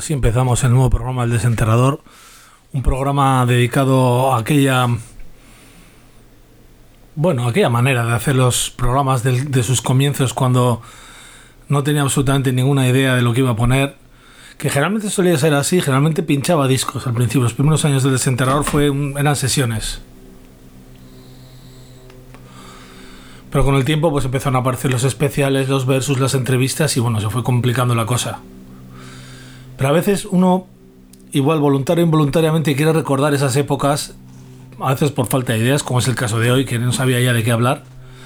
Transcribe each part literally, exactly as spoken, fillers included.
Así empezamos el nuevo programa El Desenterrador, un programa dedicado a aquella, bueno, aquella manera de hacer los programas de, de sus comienzos, cuando no tenía absolutamente ninguna idea de lo que iba a poner, que generalmente solía ser así. Generalmente pinchaba discos al principio. Los primeros años del Desenterrador fue un, eran sesiones, pero con el tiempo pues empezaron a aparecer los especiales, los versus, las entrevistas, y bueno, se fue complicando la cosa. Pero a veces uno, igual voluntario o involuntariamente, quiere recordar esas épocas, a veces por falta de ideas, como es el caso de hoy, que no sabía ya de qué hablar.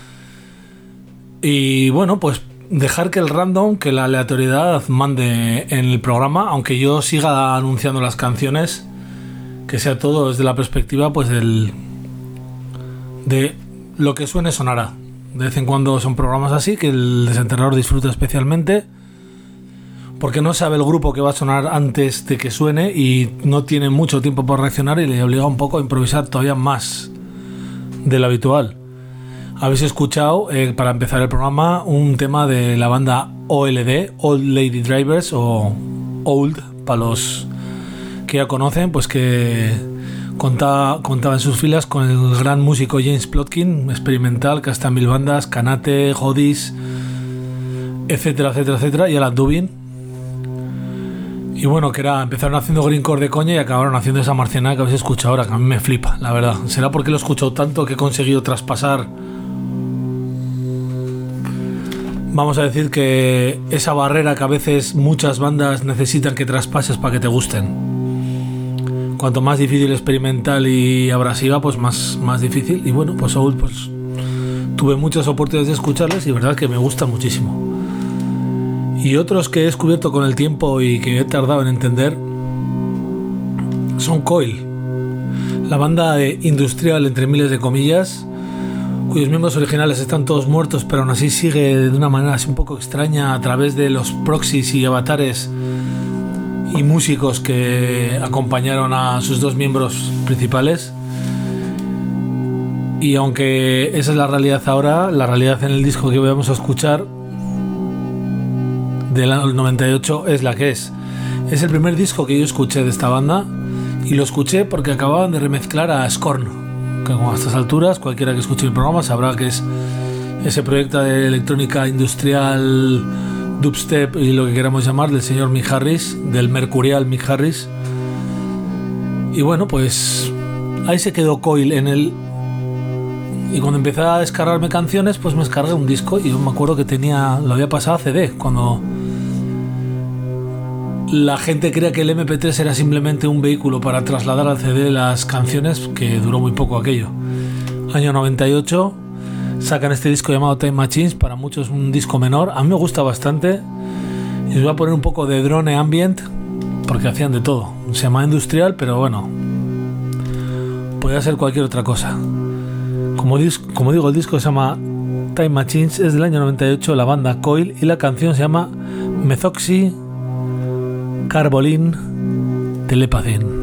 Y bueno, pues dejar que el random, que la aleatoriedad mande en el programa, aunque yo siga anunciando las canciones, que sea todo desde la perspectiva pues del de lo que suene sonará. De vez en cuando son programas así que el Desenterrador disfruta especialmente, porque no sabe el grupo que va a sonar antes de que suene y no tiene mucho tiempo para reaccionar, y le obliga un poco a improvisar todavía más de lo habitual. Habéis escuchado, eh, para empezar el programa, un tema de la banda O L D, Old Lady Drivers, o Old, para los que ya conocen, pues que contaba, contaba en sus filas con el gran músico James Plotkin, experimental, que está en mil bandas, Kanate, Hodis, etcétera, etcétera, etcétera, y Alan Dubin. Y bueno, que era, empezaron haciendo greencore de coña y acabaron haciendo esa marcianada que habéis escuchado ahora, que a mí me flipa, la verdad. Será porque lo he escuchado tanto que he conseguido traspasar, vamos a decir, que esa barrera que a veces muchas bandas necesitan que traspases para que te gusten. Cuanto más difícil, experimental y abrasiva, pues más, más difícil. Y bueno, pues Soul, pues tuve muchas oportunidades de escucharles y verdad que me gusta muchísimo. Y otros que he descubierto con el tiempo y que he tardado en entender son Coil, la banda de industrial entre miles de comillas, cuyos miembros originales están todos muertos, pero aún así sigue de una manera así un poco extraña a través de los proxies y avatares y músicos que acompañaron a sus dos miembros principales. Y aunque esa es la realidad ahora, la realidad en el disco que vamos a escuchar del año noventa y ocho es la que es. Es el primer disco que yo escuché de esta banda, y lo escuché porque acababan de remezclar a Scorn, que a estas alturas cualquiera que escuche el programa sabrá que es ese proyecto de electrónica industrial, dubstep y lo que queramos llamar, del señor Mick Harris, del mercurial Mick Harris. Y bueno, pues ahí se quedó Coil en el... Y cuando empecé a descargarme canciones, pues me descargué un disco, y yo me acuerdo que tenía, lo había pasado a C D, cuando la gente creía que el eme pe tres era simplemente un vehículo para trasladar al C D las canciones, que duró muy poco aquello. Año noventa y ocho, sacan este disco llamado Time Machines, para muchos un disco menor, a mí me gusta bastante, y os voy a poner un poco de drone ambient, porque hacían de todo. Se llama industrial, pero bueno, podría ser cualquier otra cosa. Como, dis- como digo, el disco se llama Time Machines, es del año noventa y ocho, la banda Coil, y la canción se llama Methoxy Carbolin Telepathin.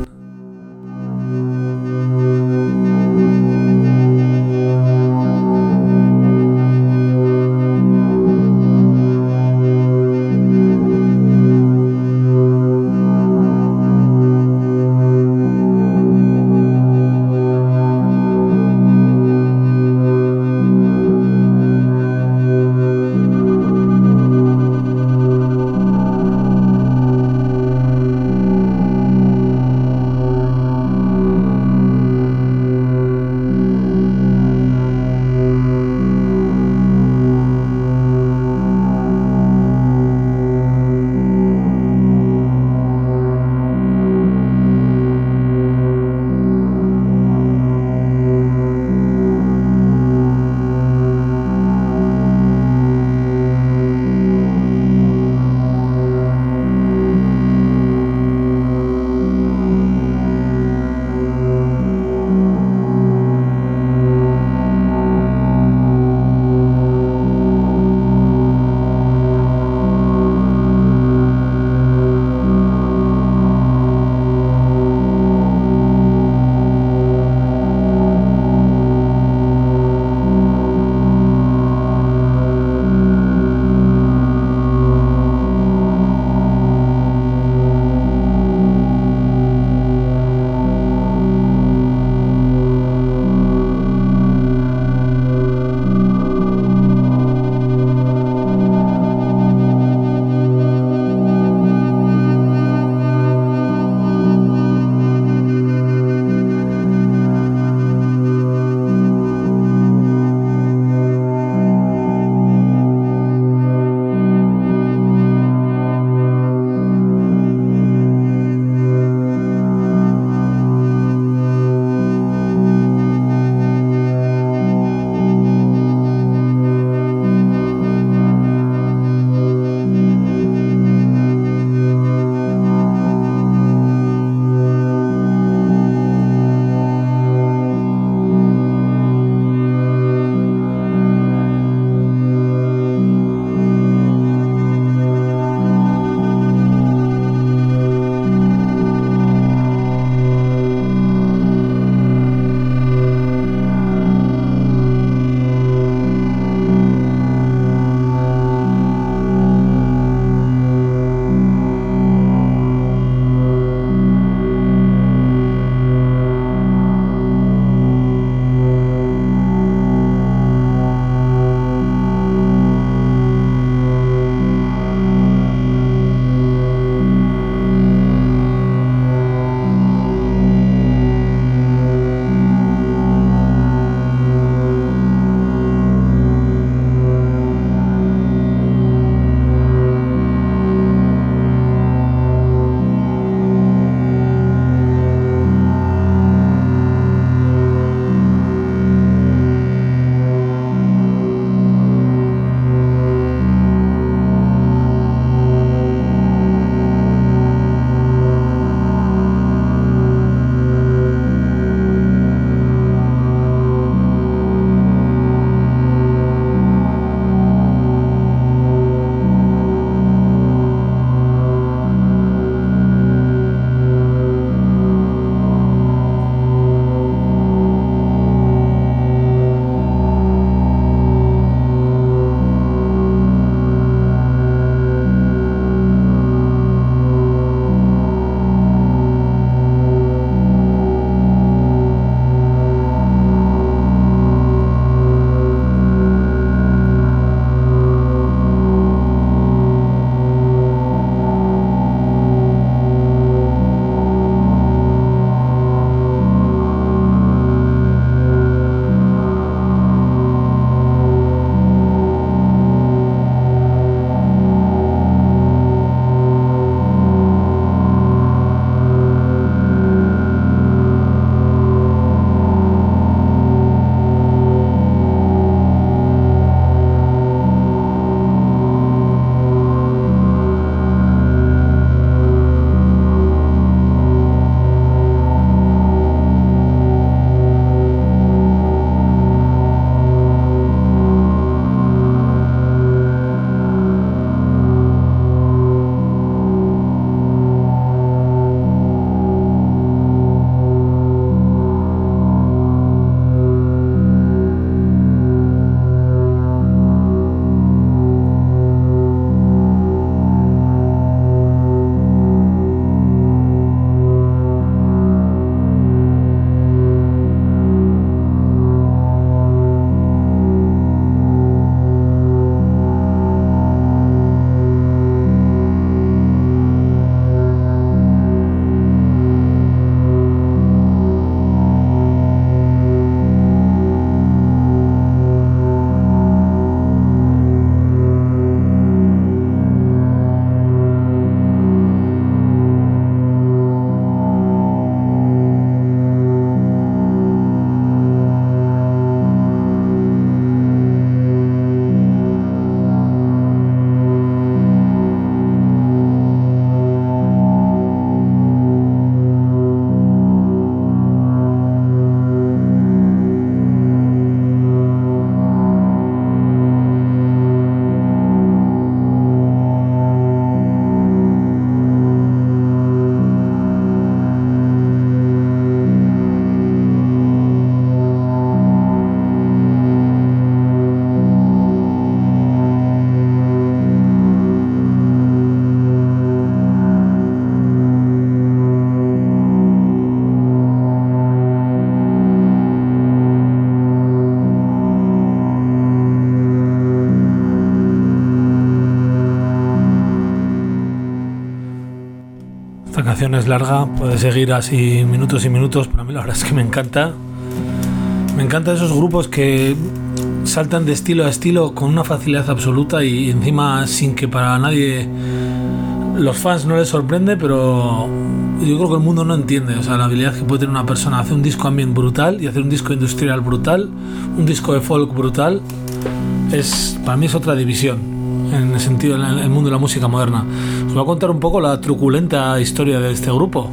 esta canción es larga, puede seguir así minutos y minutos, pero a mí la verdad es que me encanta. Me encantan esos grupos que saltan de estilo a estilo con una facilidad absoluta y encima sin que para nadie, los fans no les sorprende, pero yo creo que el mundo no entiende, o sea, la habilidad que puede tener una persona, hacer un disco ambient brutal y hacer un disco industrial brutal, un disco de folk brutal, es, para mí es otra división en el sentido, en el mundo de la música moderna. Os voy a contar un poco la truculenta historia de este grupo.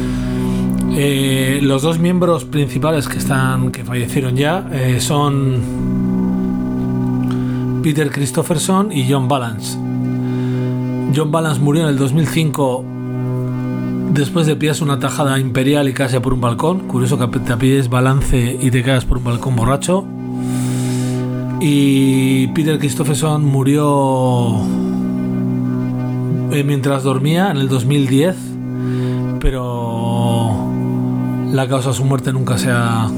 Eh, los dos miembros principales que están, que fallecieron ya, eh, son Peter Christopherson y John Balance. John Balance murió en el dos mil cinco después de pillarse una tajada imperial y caerse por un balcón. Curioso que te pilles balance y te caes por un balcón borracho. Y Peter Christopherson murió eh, mientras dormía en el dos mil diez, pero la causa de su muerte nunca se ha,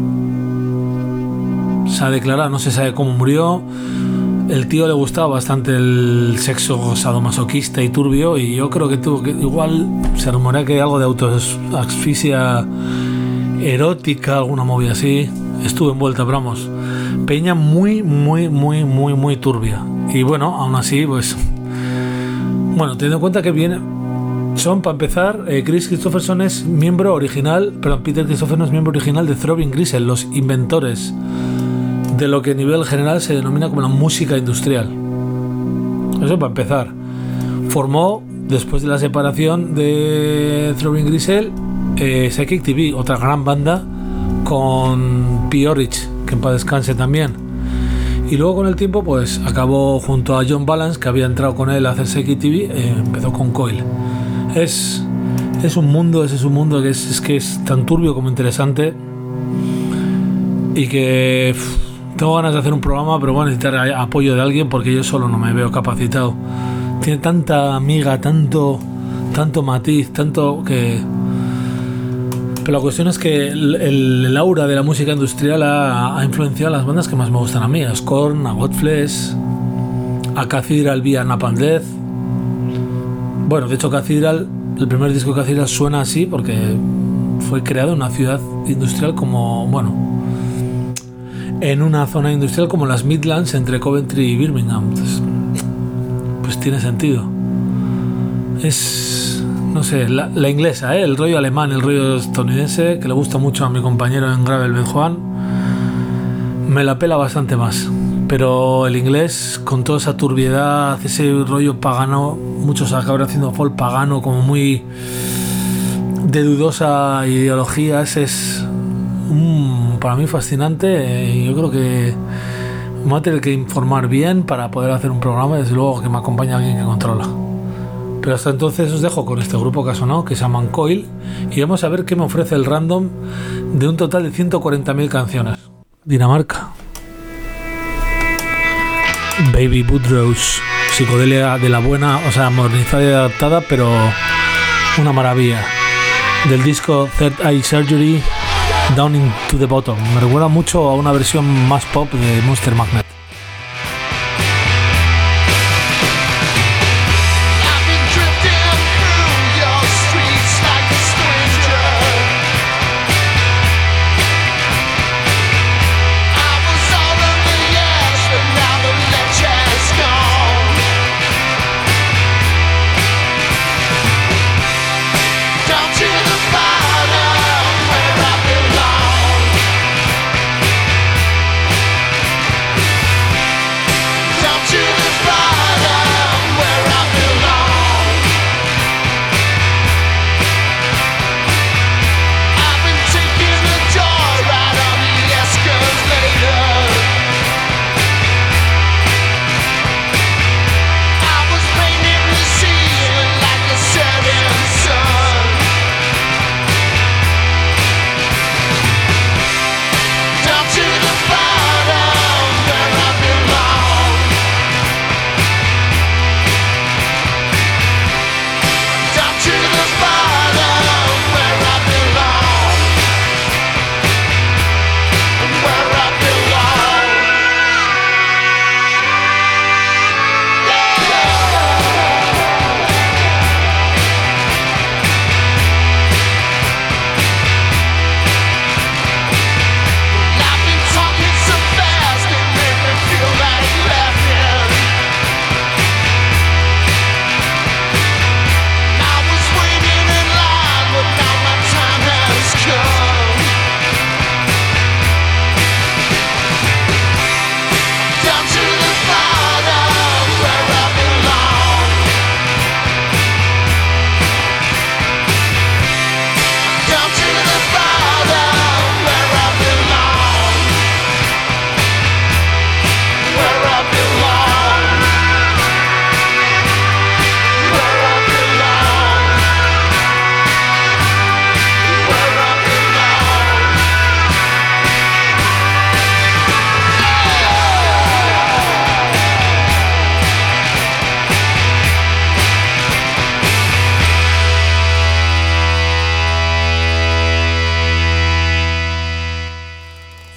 se ha declarado, no se sabe cómo murió. El tío le gustaba bastante el sexo sadomasoquista y turbio, y yo creo que tuvo que, igual se rumorea que hay algo de autoasfixia erótica, alguna movida así. Estuvo envuelta, pero vamos, peña muy, muy, muy, muy, muy turbia. Y bueno, aún así, pues, bueno, teniendo en cuenta que viene, son, para empezar, eh, Chris Christopherson es miembro original, perdón, Peter Christopherson es miembro original de Throbbing Gristle, los inventores de lo que a nivel general se denomina como la música industrial. Eso para empezar. Formó, después de la separación de Throbbing Gristle, eh, Psychic T V, otra gran banda con P. Orridge, que en paz descanse también. Y luego con el tiempo pues acabó junto a John Balance, que había entrado con él a hacer Psychic T V, eh, empezó con Coil. Es, es un mundo, ese es un mundo que es, es que es tan turbio como interesante, y que pff, tengo ganas de hacer un programa, pero voy a necesitar apoyo de alguien porque yo solo no me veo capacitado. Tiene tanta amiga, tanto, tanto matiz, tanto que... Pero la cuestión es que el, el, el aura de la música industrial ha, ha influenciado a las bandas que más me gustan a mí, a Scorn, a Godflesh, a Cathedral vía Napalm Death. Bueno, de hecho Cathedral, el primer disco de Cathedral suena así porque fue creado en una ciudad industrial como, bueno, en una zona industrial como las Midlands entre Coventry y Birmingham. Entonces, pues tiene sentido. Es, no sé, la, la inglesa, ¿eh? El rollo alemán, el rollo estadounidense, que le gusta mucho a mi compañero en Gravel, Ben Juan, me la pela bastante más. Pero el inglés, con toda esa turbiedad, ese rollo pagano, muchos acaban haciendo folk pagano, como muy de dudosa ideología, ese es un, para mí fascinante. Y yo creo que me voy a tener que informar bien para poder hacer un programa, y desde luego que me acompañe alguien que controla. Pero hasta entonces os dejo con este grupo que ha sonado, que se llaman Coil, y vamos a ver qué me ofrece el random de un total de ciento cuarenta mil canciones. Dinamarca. Baby Woodrose, psicodelia de la buena, o sea, modernizada y adaptada, pero una maravilla. Del disco Third Eye Surgery, Down into the Bottom. Me recuerda mucho a una versión más pop de Monster Magnet. Down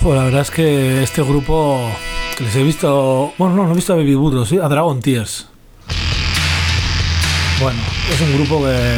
Pues la verdad es que este grupo que les he visto, bueno, no, no he visto a Baby Burros, ¿sí? A Dragon Tears. Bueno, es un grupo que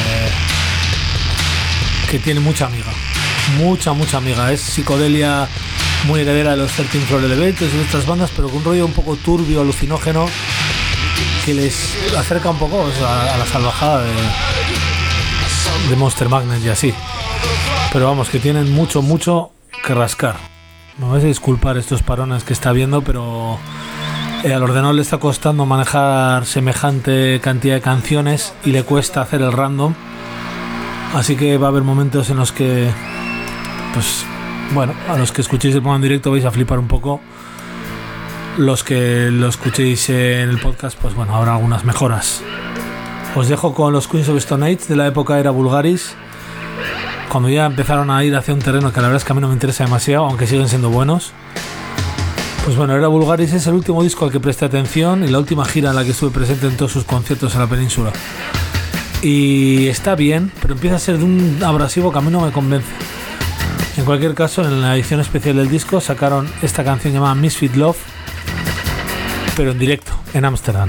que tiene mucha amiga, mucha, mucha amiga. Es psicodelia muy heredera de los trece Floor Elevators y de estas bandas, pero con un rollo un poco turbio, alucinógeno, que les acerca un poco, o sea, a la salvajada de, de Monster Magnet y así. Pero vamos, que tienen mucho, mucho que rascar. Me vais a disculpar estos parones que está viendo, pero eh, al ordenador le está costando manejar semejante cantidad de canciones y le cuesta hacer el random. Así que va a haber momentos en los que, pues, bueno, a los que escuchéis el programa en directo vais a flipar un poco. Los que lo escuchéis en el podcast, pues bueno, habrá algunas mejoras. Os dejo con los Queens of Stone Age de la época era Vulgaris, cuando ya empezaron a ir hacia un terreno que la verdad es que a mí no me interesa demasiado, aunque siguen siendo buenos. Pues bueno, Era Vulgaris es el último disco al que presté atención y la última gira en la que estuve presente en todos sus conciertos en la península. Y está bien, pero empieza a ser de un abrasivo que a mí no me convence. En cualquier caso, en la edición especial del disco sacaron esta canción llamada Misfit Love, pero en directo, en Ámsterdam.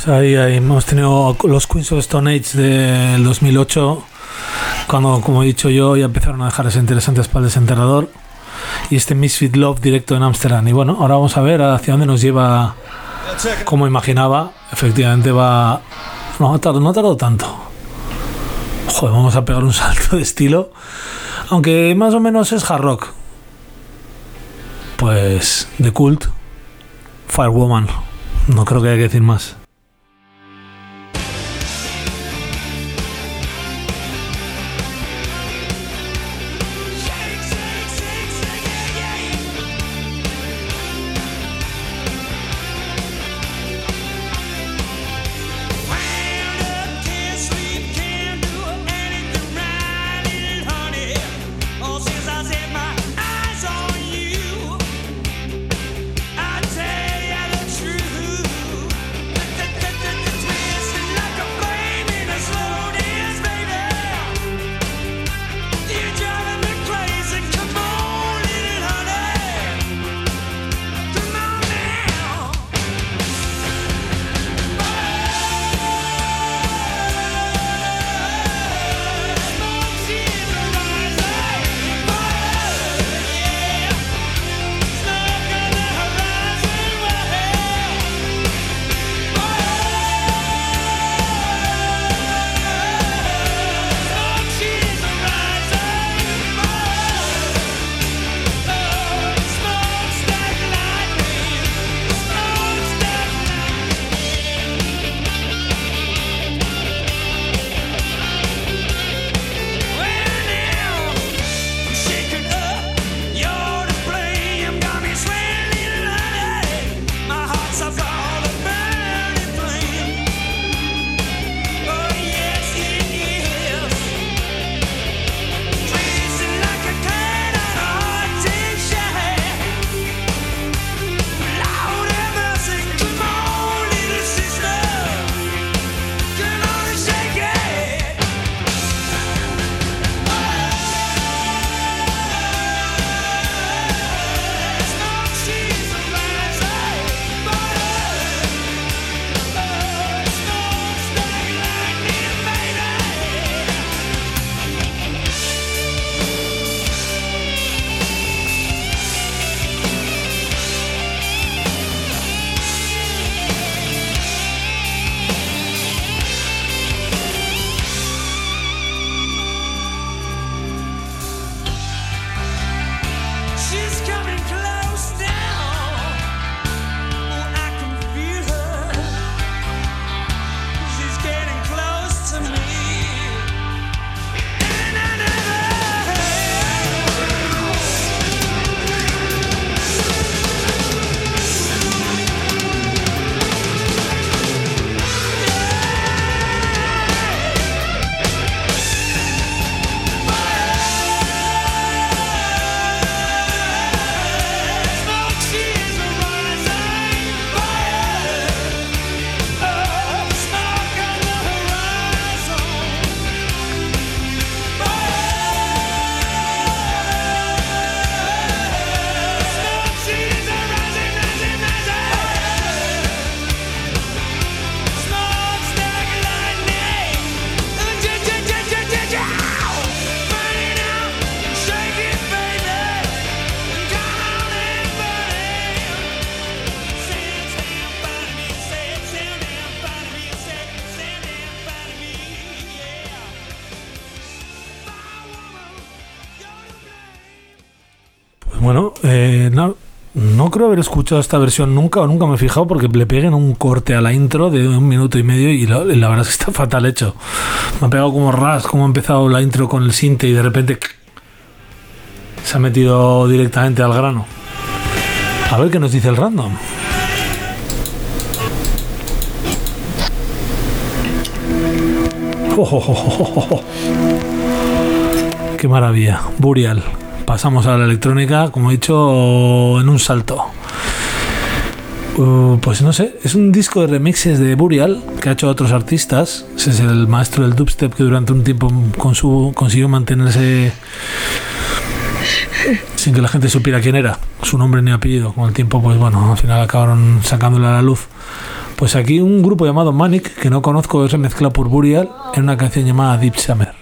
Pues ahí, ahí hemos tenido los Queens of Stone Age del dos mil ocho, cuando, como he dicho yo, ya empezaron a dejarse interesantes para el desenterrador. Y este Misfit Love directo en Ámsterdam. Y bueno, ahora vamos a ver hacia dónde nos lleva. Como imaginaba, efectivamente va... No, tardó, no tardó tanto. Joder, vamos a pegar un salto de estilo. Aunque más o menos es hard rock. Pues The Cult, Firewoman. No creo que haya que decir más. Bueno, eh, no, no creo haber escuchado esta versión nunca o nunca me he fijado porque le peguen un corte a la intro de un minuto y medio y la, la verdad es que está fatal hecho. Me ha pegado como ras, como ha empezado la intro con el sinte y de repente se ha metido directamente al grano. A ver qué nos dice el random. Oh, oh, oh, oh, oh. Qué maravilla. Burial. Pasamos a la electrónica, como he dicho, en un salto. Uh, pues no sé, es un disco de remixes de Burial que ha hecho a otros artistas. Ese es el maestro del dubstep que durante un tiempo con su, consiguió mantenerse sin que la gente supiera quién era, su nombre ni apellido. Con el tiempo, pues bueno, al final acabaron sacándole a la luz Pues aquí un grupo llamado Manic, que no conozco, es remezclado por Burial en una canción llamada Deep Summer.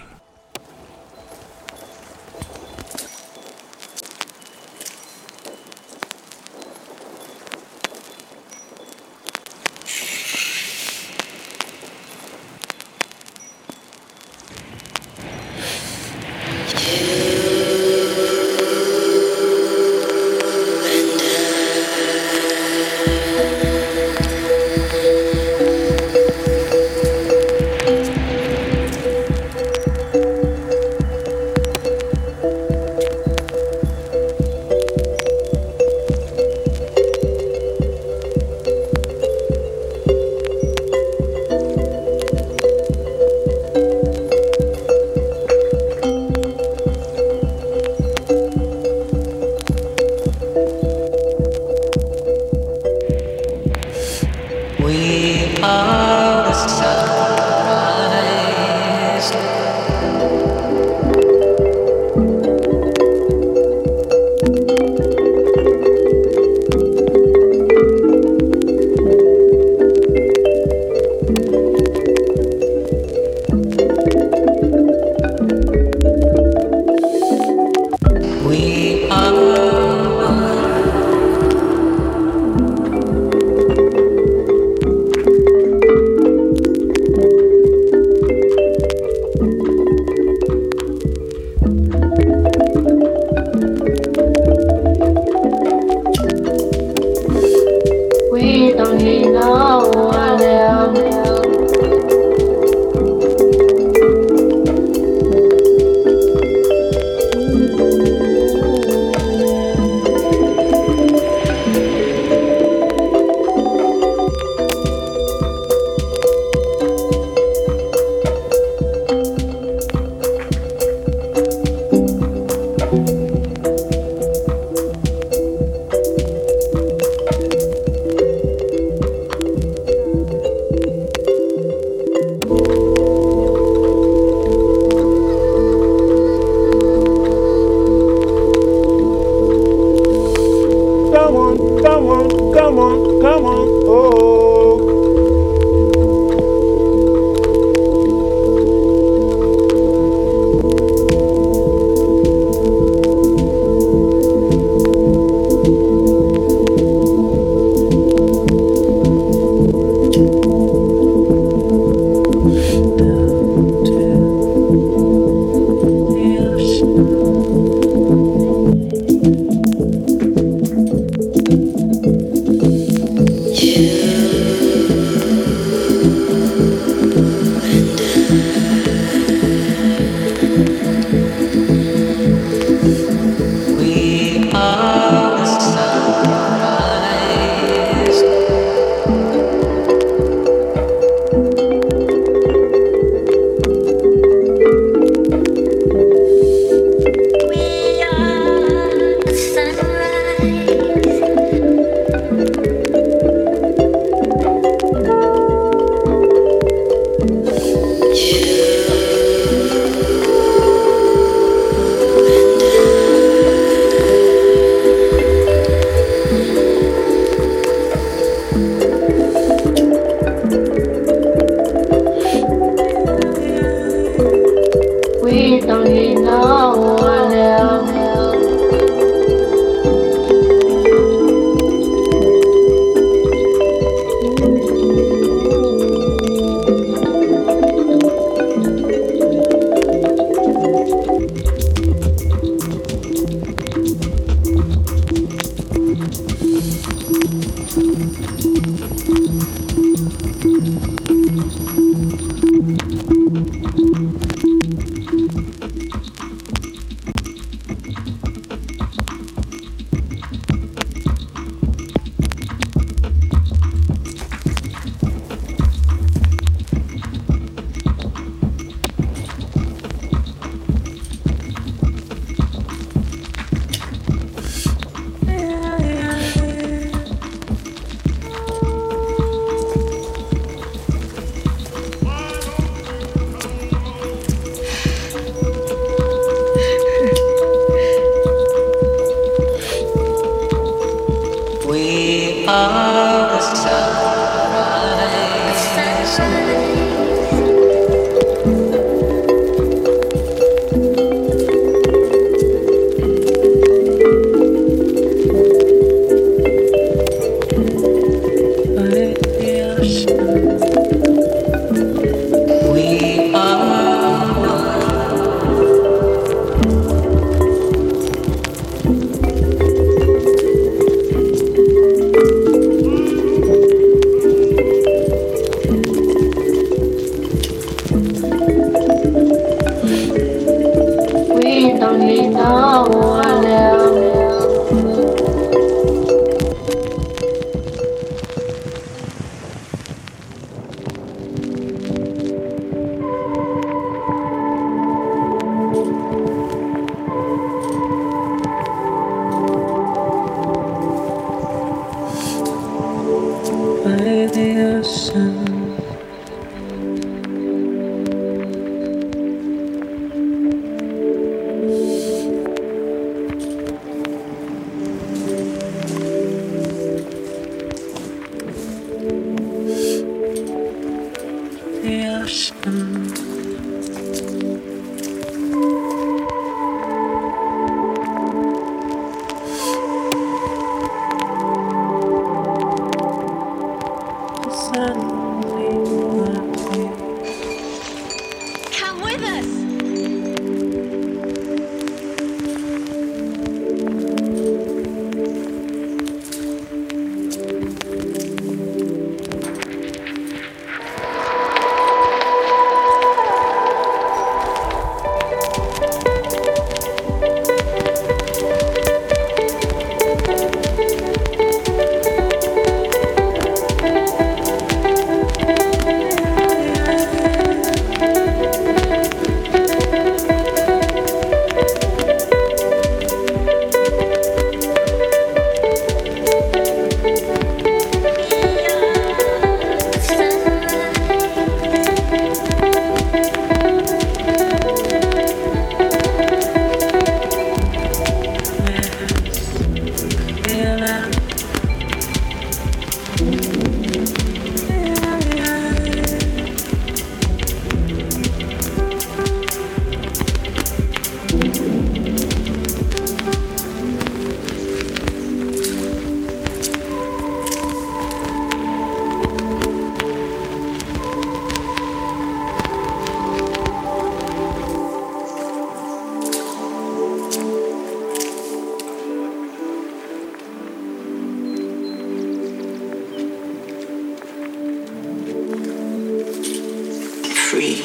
free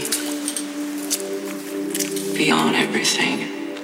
beyond everything.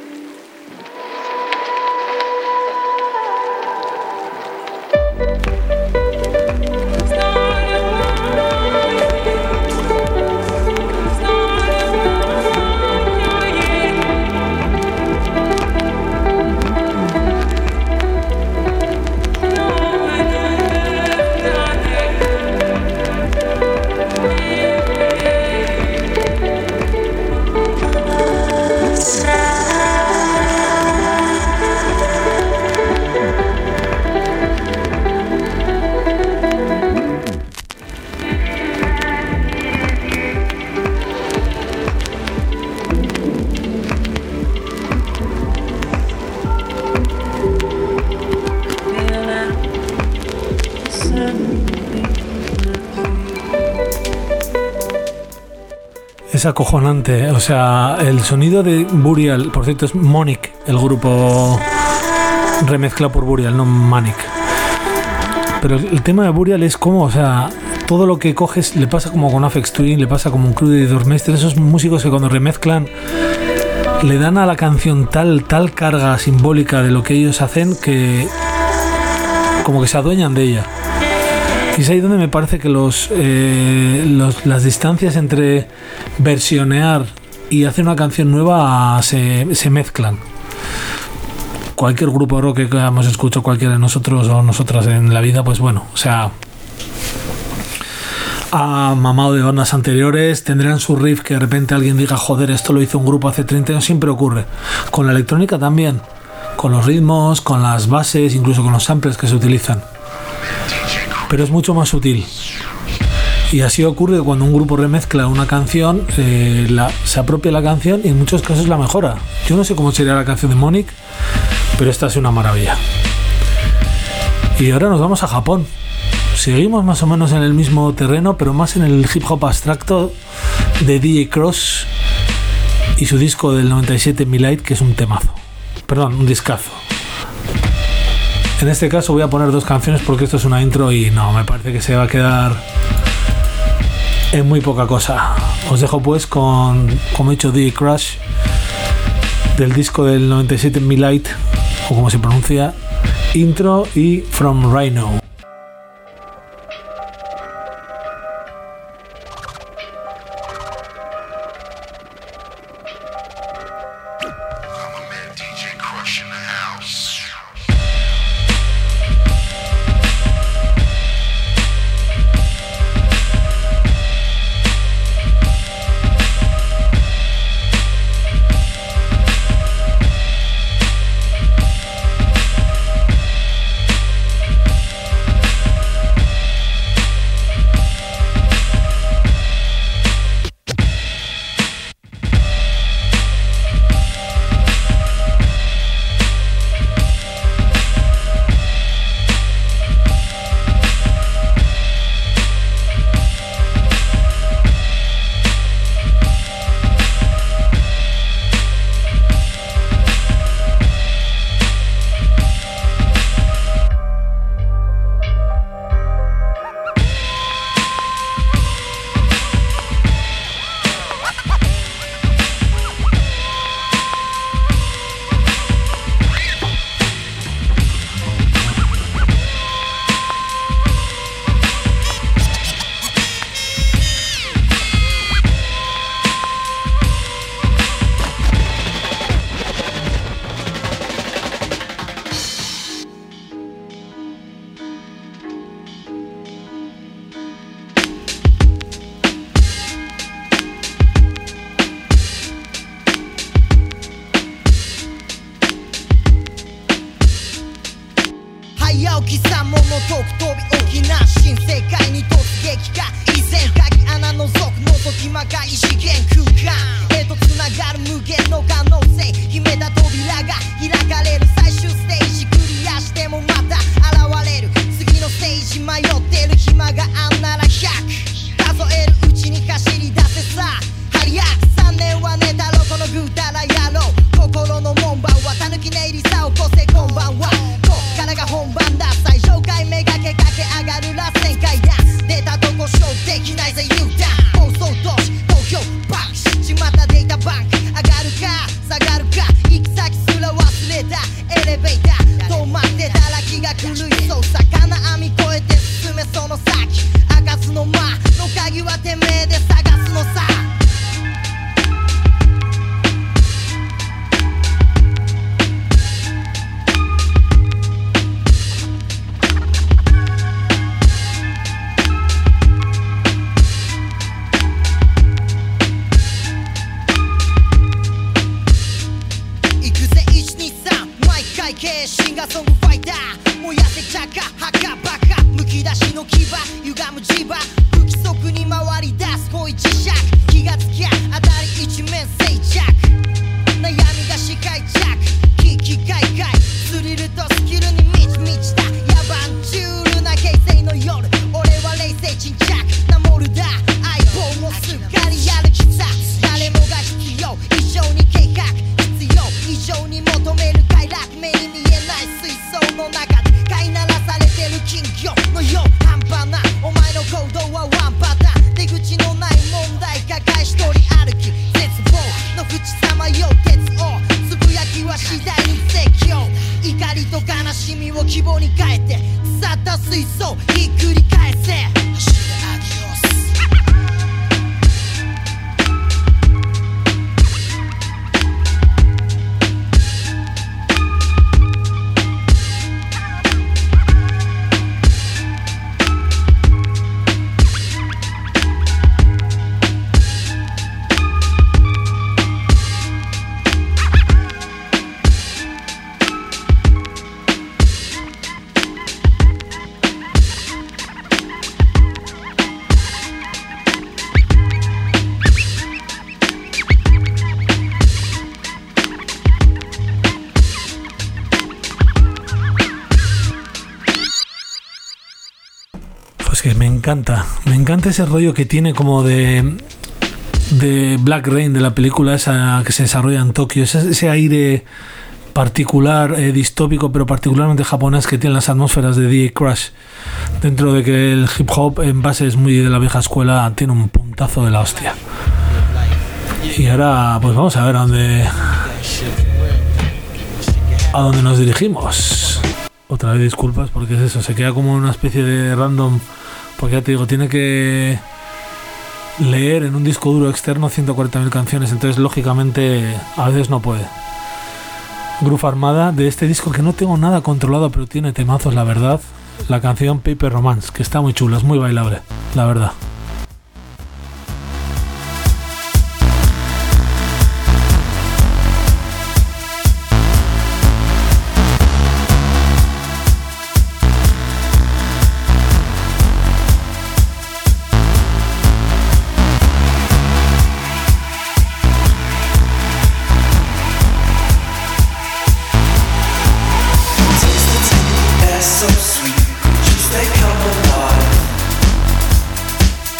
Es acojonante, o sea, el sonido de Burial, por cierto, es Monic, el grupo remezclado por Burial, no Manic. Pero el tema de Burial es como, o sea, todo lo que coges le pasa como con Aphex Twin, le pasa como un Crew de Dormester, esos músicos que cuando remezclan le dan a la canción tal, tal carga simbólica de lo que ellos hacen que como que se adueñan de ella. Y es ahí donde me parece que los, eh, los las distancias entre versionear y hacer una canción nueva se, se mezclan. Cualquier grupo de rock que hemos escuchado cualquiera de nosotros o nosotras en la vida, pues bueno, o sea, ha mamado de bandas anteriores, tendrán su riff que de repente alguien diga, joder, esto lo hizo un grupo hace treinta años, siempre ocurre. Con la electrónica también, con los ritmos, con las bases, incluso con los samples que se utilizan. Pero es mucho más sutil. Y así ocurre cuando un grupo remezcla una canción, eh, la, se apropia la canción y en muchos casos la mejora. Yo no sé cómo sería la canción de Monic, pero esta es una maravilla. Y ahora nos vamos a Japón. Seguimos más o menos en el mismo terreno, pero más en el hip hop abstracto de D J Cross y su disco del noventa y siete, My Light, que es un temazo. Perdón, un discazo. En este caso voy a poner dos canciones porque esto es una intro y no, me parece que se va a quedar en muy poca cosa. Os dejo pues con, como he dicho, D J Crush del disco del noventa y siete, My Light, o como se pronuncia, intro, y From Rhino. 解く飛び起きな新世界に突撃か以前鍵穴覗く覗きまか異次元空間へとつながる無限の可能性秘めた扉が開かれる最終ステージクリアしてもまた現れる次のステージ迷ってる暇があんならひゃく数えるうちに走り出せさ早くさんねんは寝たろこのぐうたら野郎心の門番はたぬき寝入りさ起こせこんばんはこっからが本番だ最上階めがけ駆け上がる螺旋階段出たとこ勝負できないぜ U ターン放送都市東京バンクしまったデータバンク上がるか下がるか行き先すら忘れたエレベーター止まってたら気が狂いそう魚網越えて進めその先開かずの間の鍵はてめえで探すのさシンガーソングファイター燃やせチャカハカバカむき出しの牙歪む磁場不規則に回り出す恋磁石気がつきゃ当たり一面静着悩みが視界着危機開会スリルとスキルに満ち満ちた野蛮チュールな平成の夜俺は冷静沈着なモルダー相棒もすっかりやる気さ誰もが必要異常に計画必要異常に求める快楽目に見えない水槽の中で飼いならされてる金魚のよう半端なお前の行動はワンパターン出口のない問題抱え一人歩き絶望の淵さまよう鉄をつぶやきは次第に説教怒りと悲しみを希望に変えて腐った水槽ひっくり返せ Que me encanta, me encanta ese rollo que tiene como de de Black Rain de la película esa que se desarrolla en Tokio, ese, ese aire particular, eh, distópico pero particularmente japonés que tienen las atmósferas de D J Crush, dentro de que el hip hop en base es muy de la vieja escuela, tiene un puntazo de la hostia. Y ahora pues vamos a ver a dónde a dónde nos dirigimos. Otra vez disculpas porque es eso, se queda como una especie de random. Porque ya te digo, tiene que leer en un disco duro externo ciento cuarenta mil canciones, entonces lógicamente a veces no puede. Groove Armada, de este disco que no tengo nada controlado, pero tiene temazos, la verdad. La canción Paper Romance, que está muy chula, es muy bailable, la verdad. So sweet, just they come alive.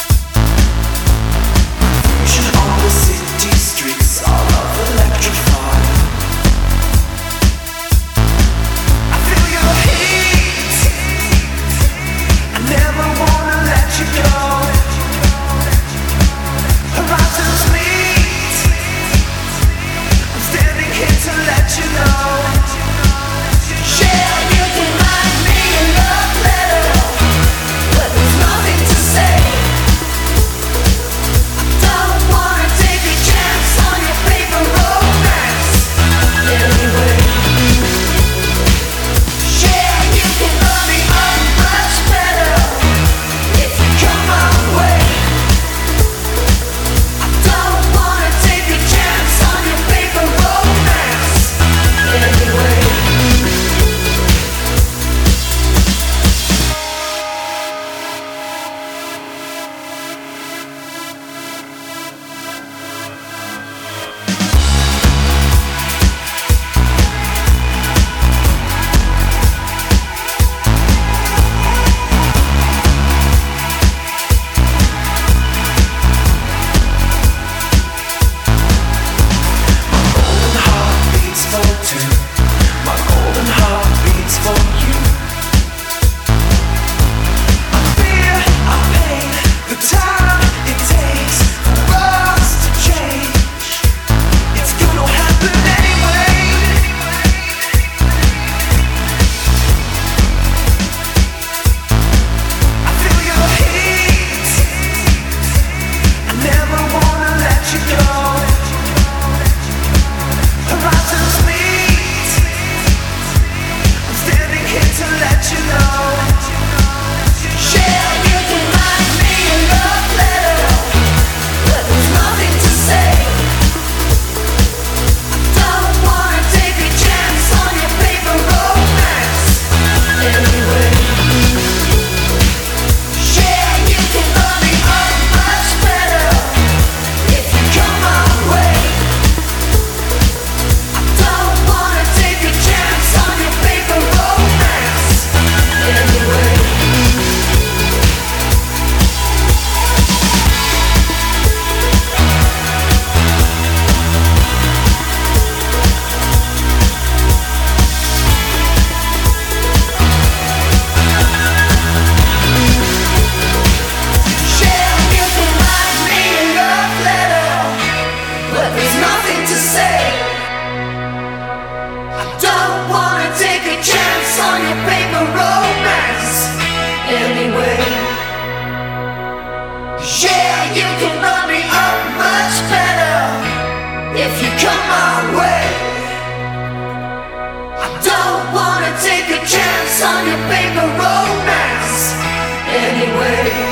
Yeah, you can run me up much better if you come my way. I don't wanna take a chance on your paper romance anyway.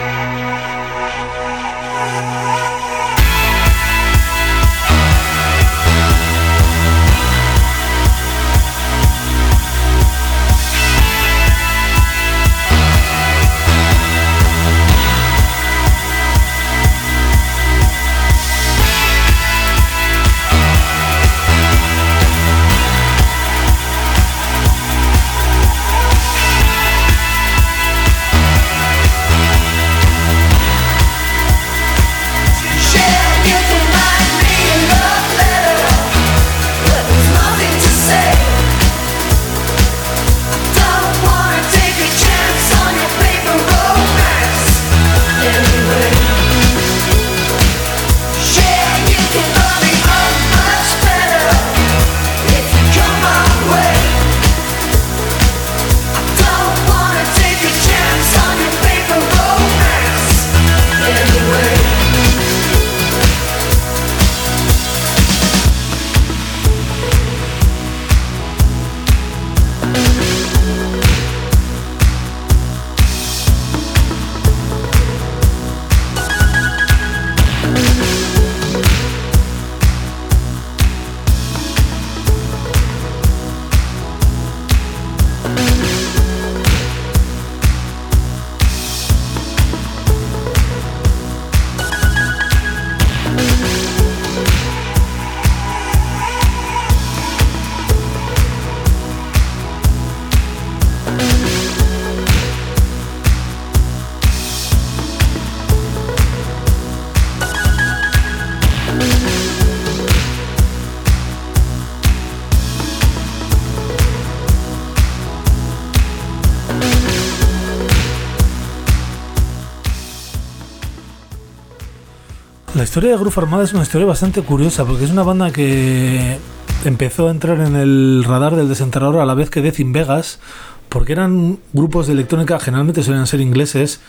La historia de Groove Armada es una historia bastante curiosa porque es una banda que empezó a entrar en el radar del desenterrador a la vez que Death in Vegas, porque eran grupos de electrónica, generalmente solían ser ingleses,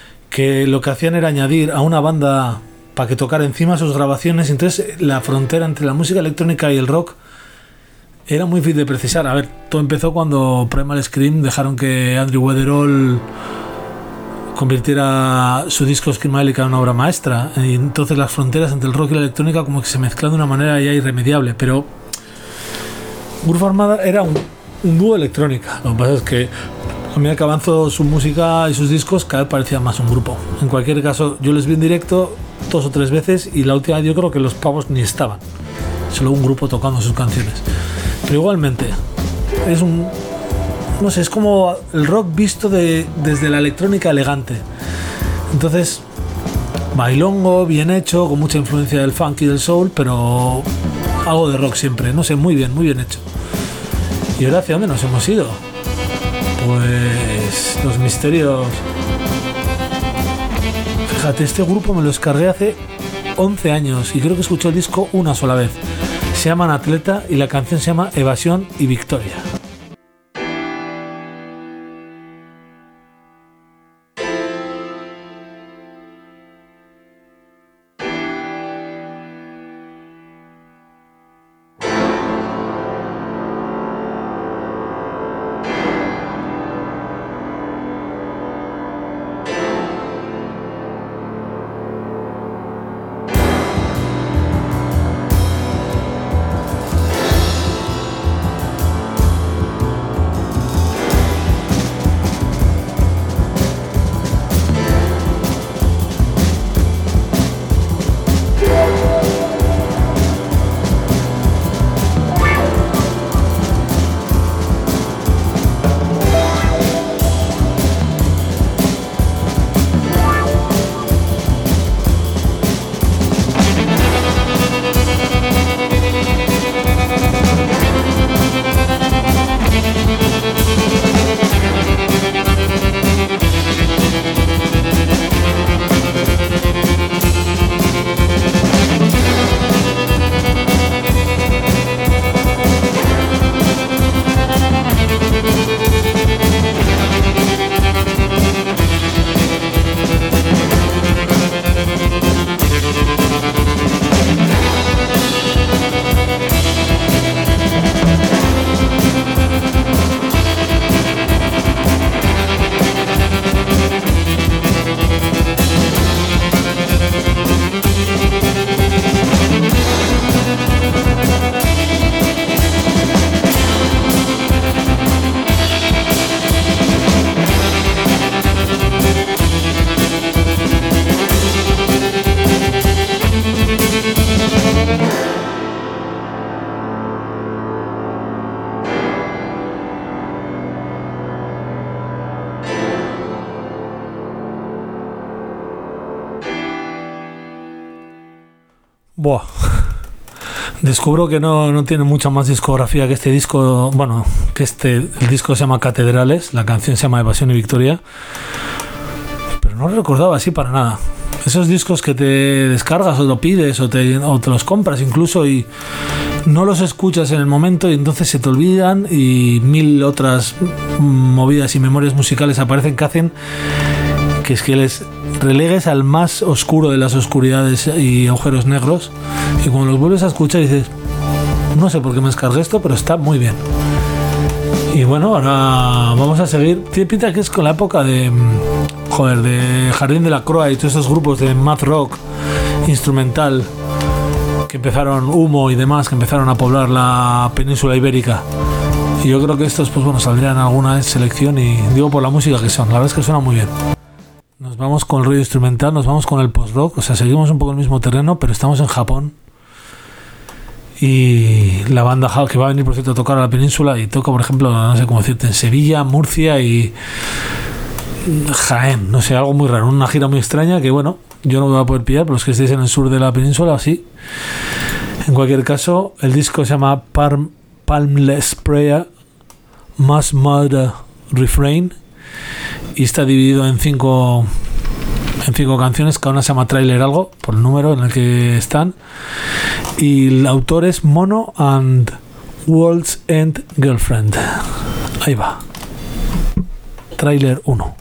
que lo que hacían era añadir a una banda para que tocara encima sus grabaciones. Entonces la frontera entre la música electrónica y el rock era muy difícil de precisar. A ver, todo empezó cuando Primal Scream dejaron que Andrew Weatherall convirtiera su disco Screamalic en una obra maestra, y entonces las fronteras entre el rock y la electrónica como que se mezclan de una manera ya irremediable. Pero Groove Armada era un, un dúo electrónica. Lo que pasa es que a medida que avanzó su música y sus discos, cada vez parecía más un grupo. En cualquier caso, yo les vi en directo dos o tres veces y la última yo creo que los pavos ni estaban, solo un grupo tocando sus canciones. Pero igualmente es un, no sé, es como el rock visto de, desde la electrónica elegante. Entonces, bailongo, bien hecho, con mucha influencia del funk y del soul, pero algo de rock siempre, no sé, muy bien, muy bien hecho. ¿Y ahora hacia dónde nos hemos ido? Pues los misterios. Fíjate, este grupo me lo descargué hace once años y creo que escuché el disco una sola vez. Se llaman Atleta y la canción se llama Evasión y Victoria. Buah. Descubro que no, no tiene mucha más discografía que este disco. Bueno, que este. El disco se llama Catedrales, la canción se llama Evasión y Victoria. Pero no lo recordaba así para nada. Esos discos que te descargas o lo pides o te, o te los compras incluso y no los escuchas en el momento y entonces se te olvidan y mil otras movidas y memorias musicales aparecen que hacen que es que les relegues al más oscuro de las oscuridades y agujeros negros, y cuando los vuelves a escuchar dices, no sé por qué me descargué esto, pero está muy bien. Y bueno, ahora vamos a seguir. Tiene pinta que es con la época de joder, de Jardín de la Croix y todos estos grupos de math rock instrumental que empezaron, Humo y demás, que empezaron a poblar la península ibérica. Y yo creo que estos, pues bueno, saldrían en alguna selección, y digo por la música que son, la verdad es que suena muy bien. Nos vamos con el rollo instrumental, nos vamos con el post-rock, o sea, seguimos un poco el mismo terreno, pero estamos en Japón. Y la banda que va a venir, por cierto, a tocar a la península, y toca, por ejemplo, no sé cómo decirte, en Sevilla, Murcia y Jaén, no sé, algo muy raro, una gira muy extraña que, bueno, yo no me voy a poder pillar, pero los que estéis en el sur de la península, sí. En cualquier caso, el disco se llama Palm, Palmless Prayer, Mass Murder Refrain, y está dividido en cinco en cinco canciones, cada una se llama Trailer algo, por el número en el que están, y el autor es Mono and World's End Girlfriend. Ahí va, Trailer uno.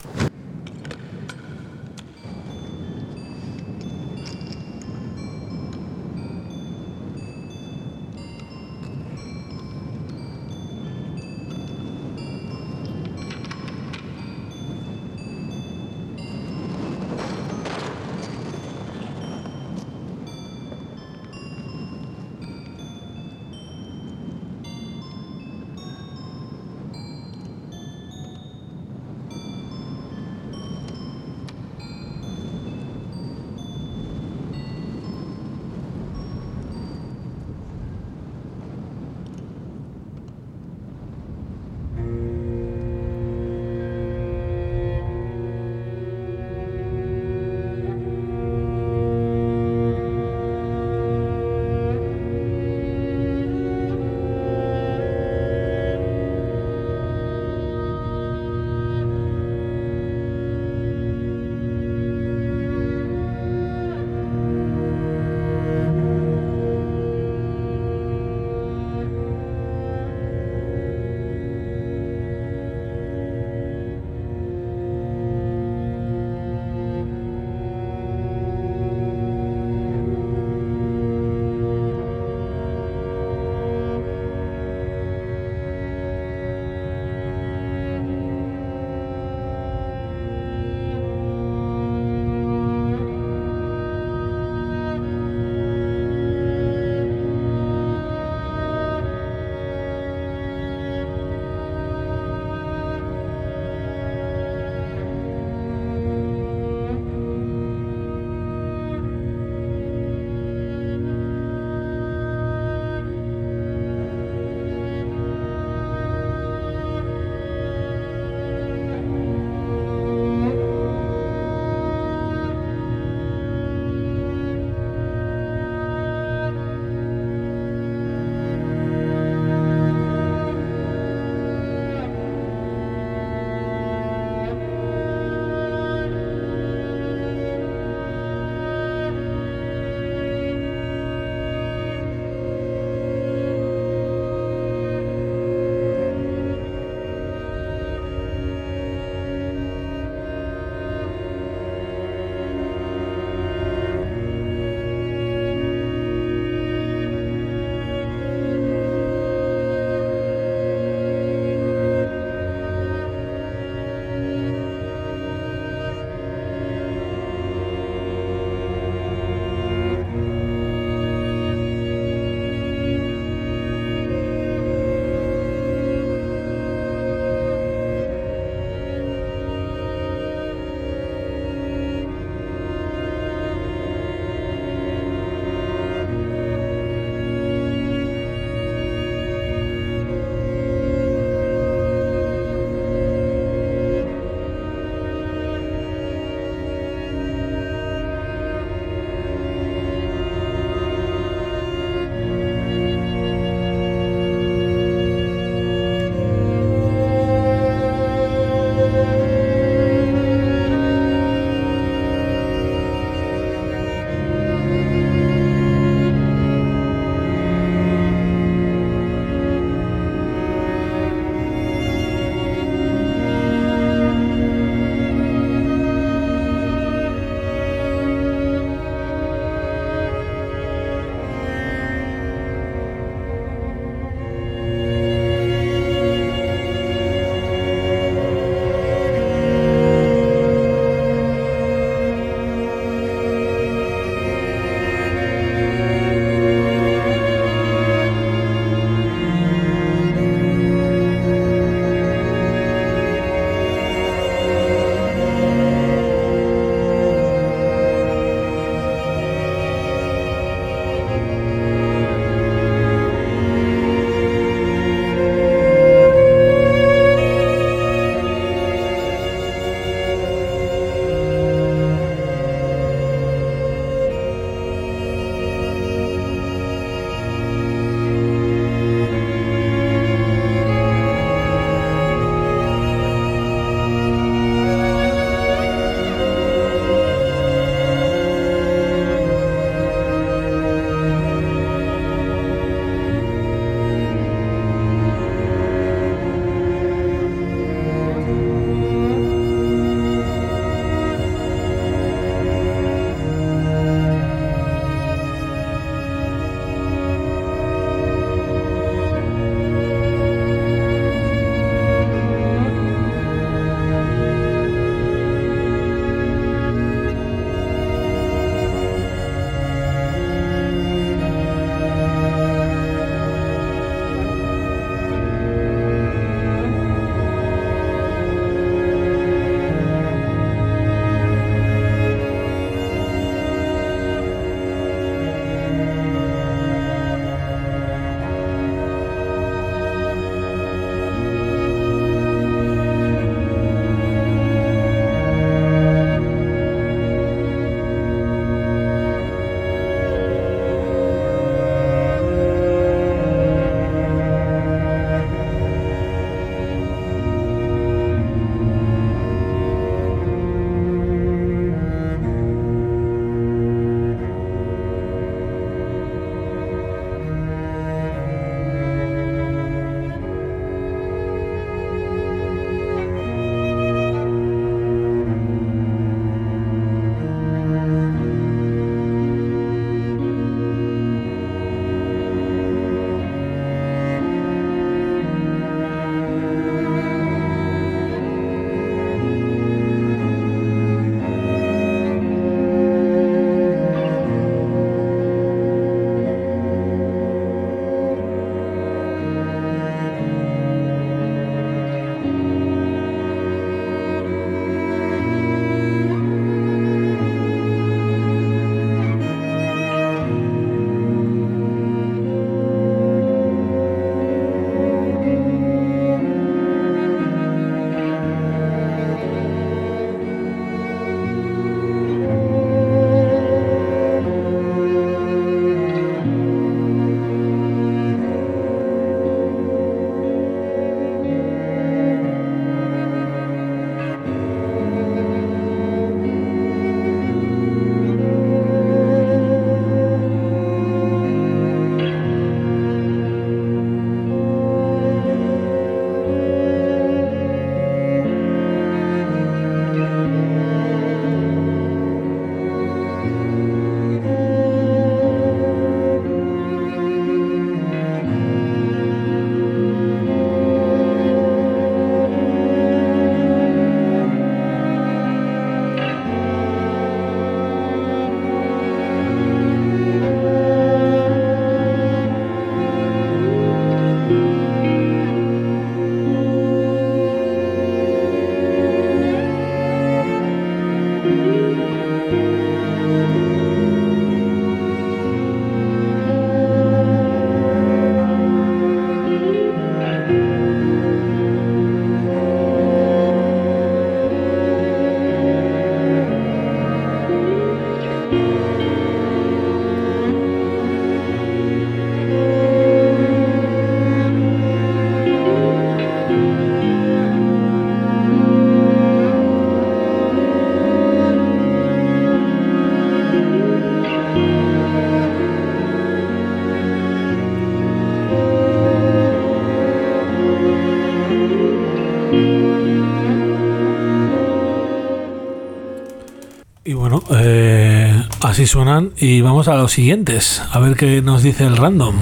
así suenan y vamos a los siguientes, a ver qué nos dice el random.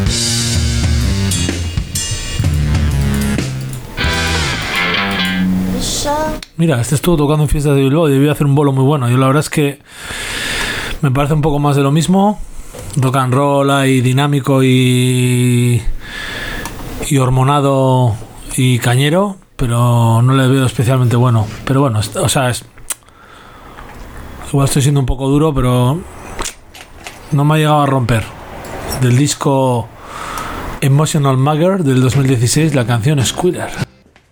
Mira, este estuvo tocando en fiestas de Bilbao y debió hacer un bolo muy bueno. Yo la verdad es que me parece un poco más de lo mismo. Rock and roll ahí dinámico y, y hormonado y cañero, pero no le veo especialmente bueno. Pero bueno, o sea, es, igual estoy siendo un poco duro, pero no me ha llegado a romper. Del disco Emotional Mugger del dos mil dieciséis, la canción Squealer.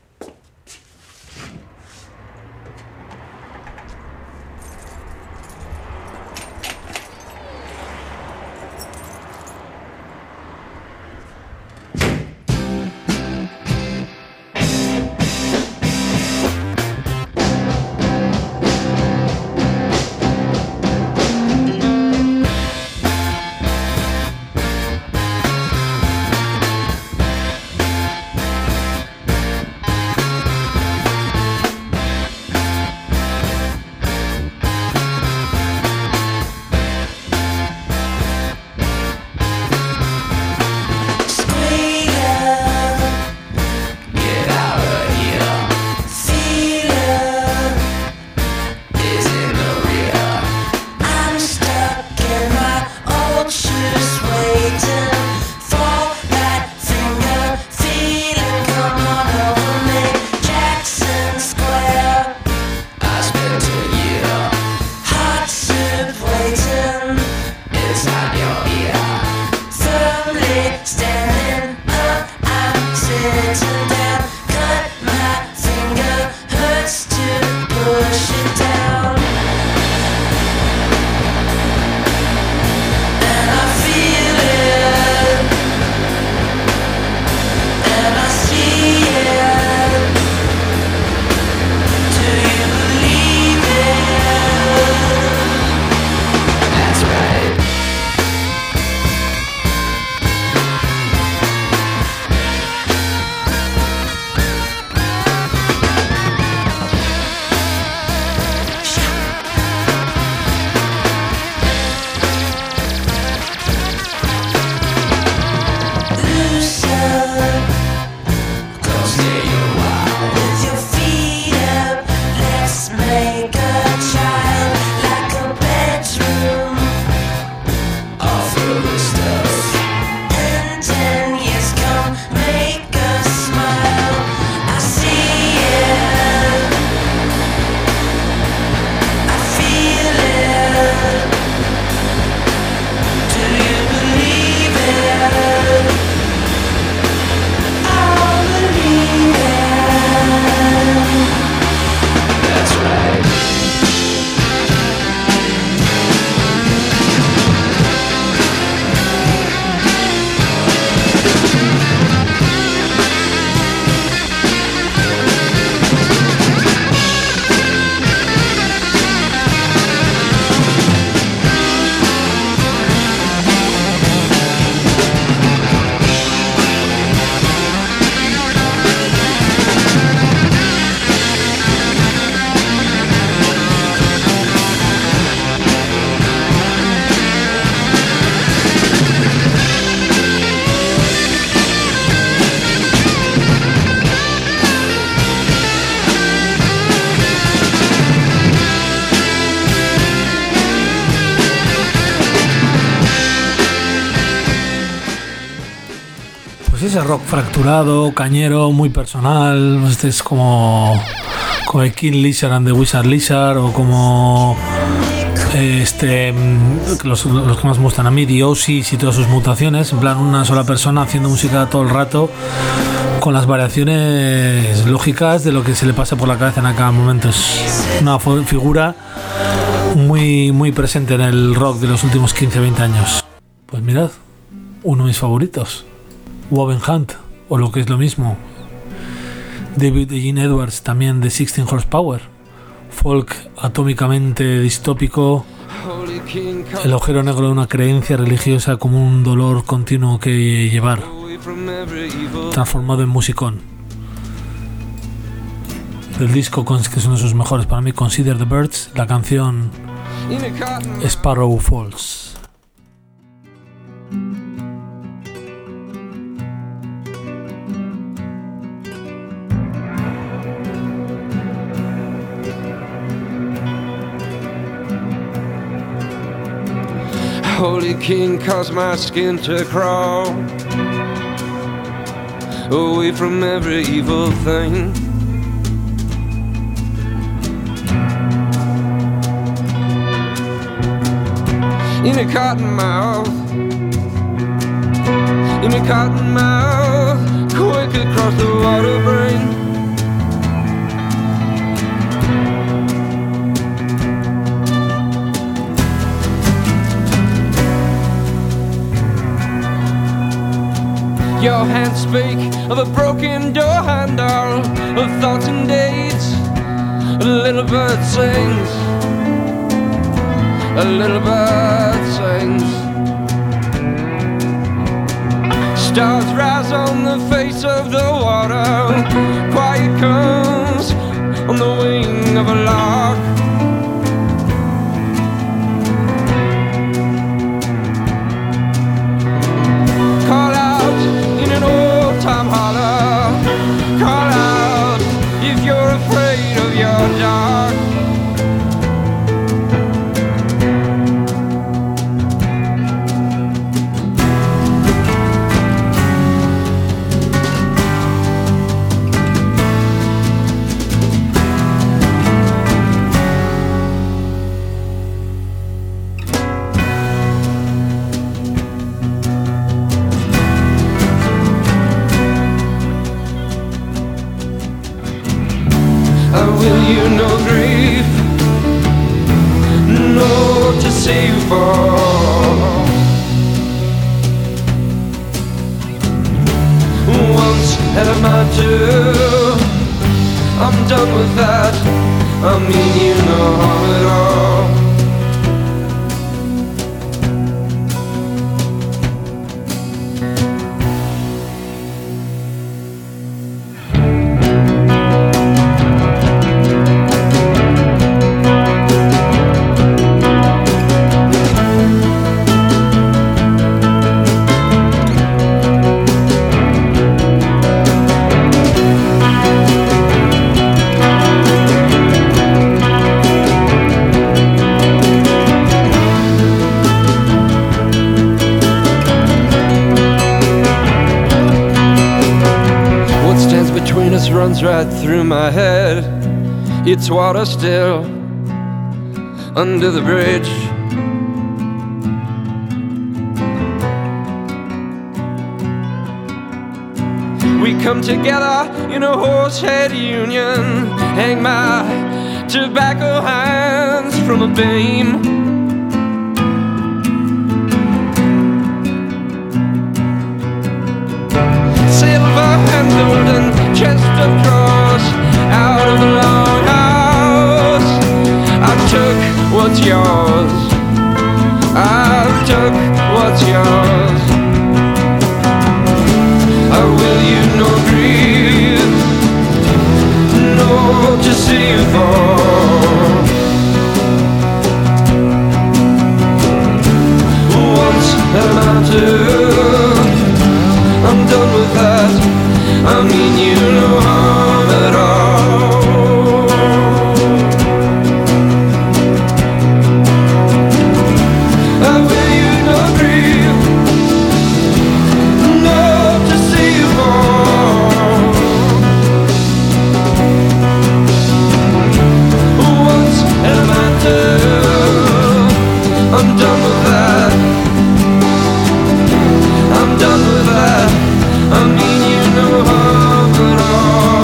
Ese rock fracturado, cañero, muy personal. Este es como, como el King Lizard and the Wizard Lizard, o como este los, los que más me gustan a mí, The Oasis y todas sus mutaciones. En plan, una sola persona haciendo música todo el rato, con las variaciones lógicas de lo que se le pasa por la cabeza en cada momento. Es una figura muy, muy presente en el rock de los últimos quince a veinte años. Pues mirad, uno de mis favoritos, Woven Hunt, o lo que es lo mismo, David Eugene Edwards, también de sixteen Horsepower, folk atómicamente distópico, el agujero negro de una creencia religiosa como un dolor continuo que llevar, transformado en musicón. Del disco, que es uno de sus mejores para mí, Consider the Birds, la canción Sparrow Falls. Holy King caused my skin to crawl away from every evil thing. In a cotton mouth, in a cotton mouth, quick across the water brain. Your hands speak of a broken door handle, of thoughts and dates. A little bird sings, a little bird sings. Stars rise on the face of the water. Quiet comes on the wing of a lark. Call out in an old-time holler. Call out if you're afraid of your dark. Will you know grief, no to save for? Once had a mind to, I'm done with that. I mean you no harm at all. Runs right through my head. It's water still under the bridge. We come together in a horsehead union. Hang my tobacco hands from a beam. Silver-handled and chest of drawers out of the long house. I took what's yours. I took what's yours. I will you no grief, no to see you for. Once had a mind to, I'm done with that. I mean you no harm at all. I will you no grief, no to see you fall. Once had a mind to, I'm done with that. I'm done with that. I mean you no harm at all.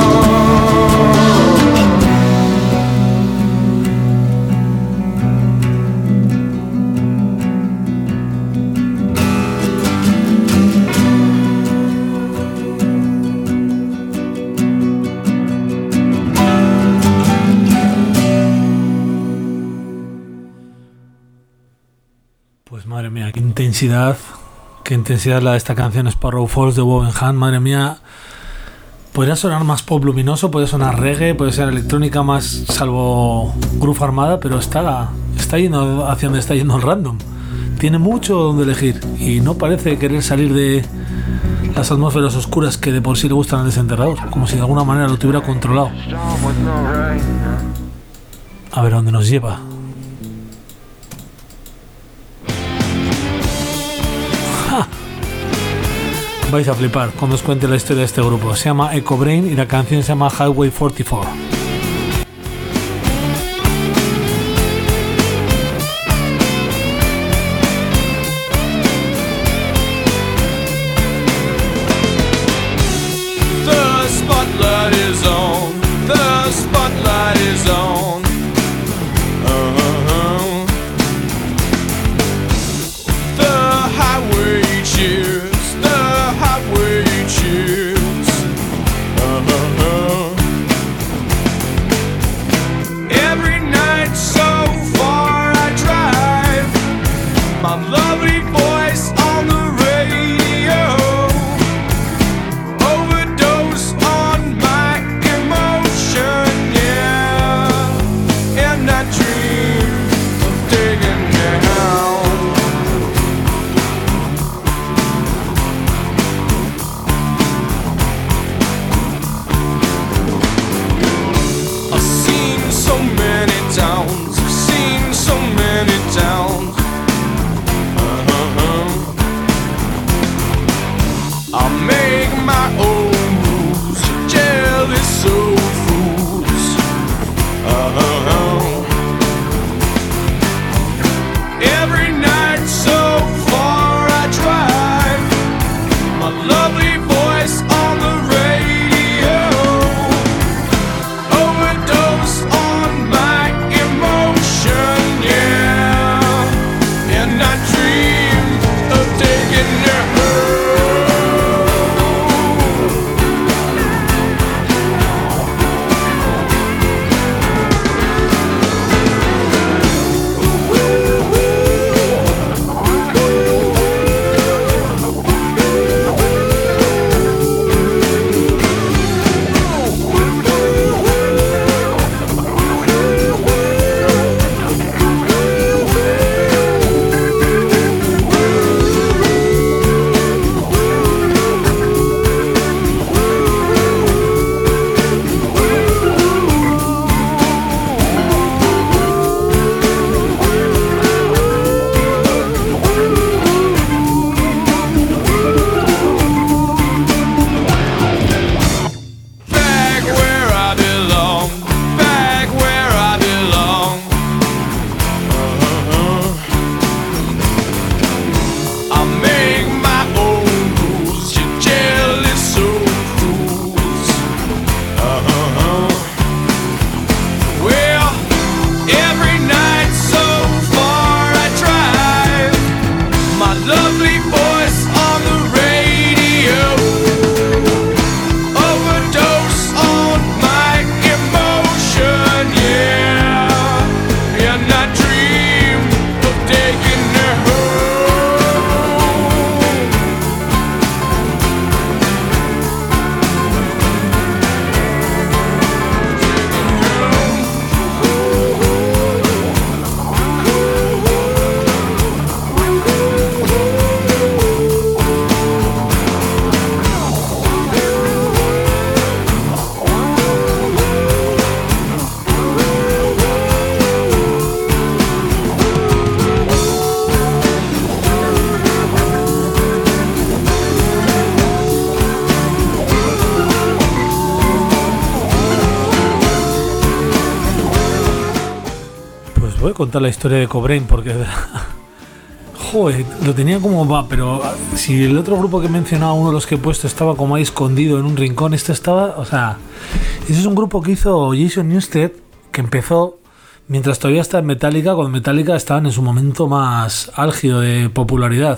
Pues madre mía, qué intensidad. Qué intensidad la de esta canción Sparrow Falls de Wovenham, madre mía. Podría sonar más pop luminoso, puede sonar reggae, puede ser electrónica más salvo Groove Armada, pero esta está yendo hacia donde está yendo el random. Tiene mucho donde elegir y no parece querer salir de las atmósferas oscuras que de por sí le gustan al desenterrador, como si de alguna manera lo tuviera controlado. A ver a dónde nos lleva. ¡Ja! Vais a flipar cuando os cuente la historia de este grupo. Se llama Echo Brain y la canción se llama Highway cuarenta y cuatro. voy a contar la historia de Cobrain porque joder, lo tenía como va, pero si el otro grupo que he mencionado, uno de los que he puesto, estaba como ahí escondido en un rincón, este estaba, o sea, ese es un grupo que hizo Jason Newsted, que empezó mientras todavía estaba en Metallica, cuando Metallica estaban en su momento más álgido de popularidad.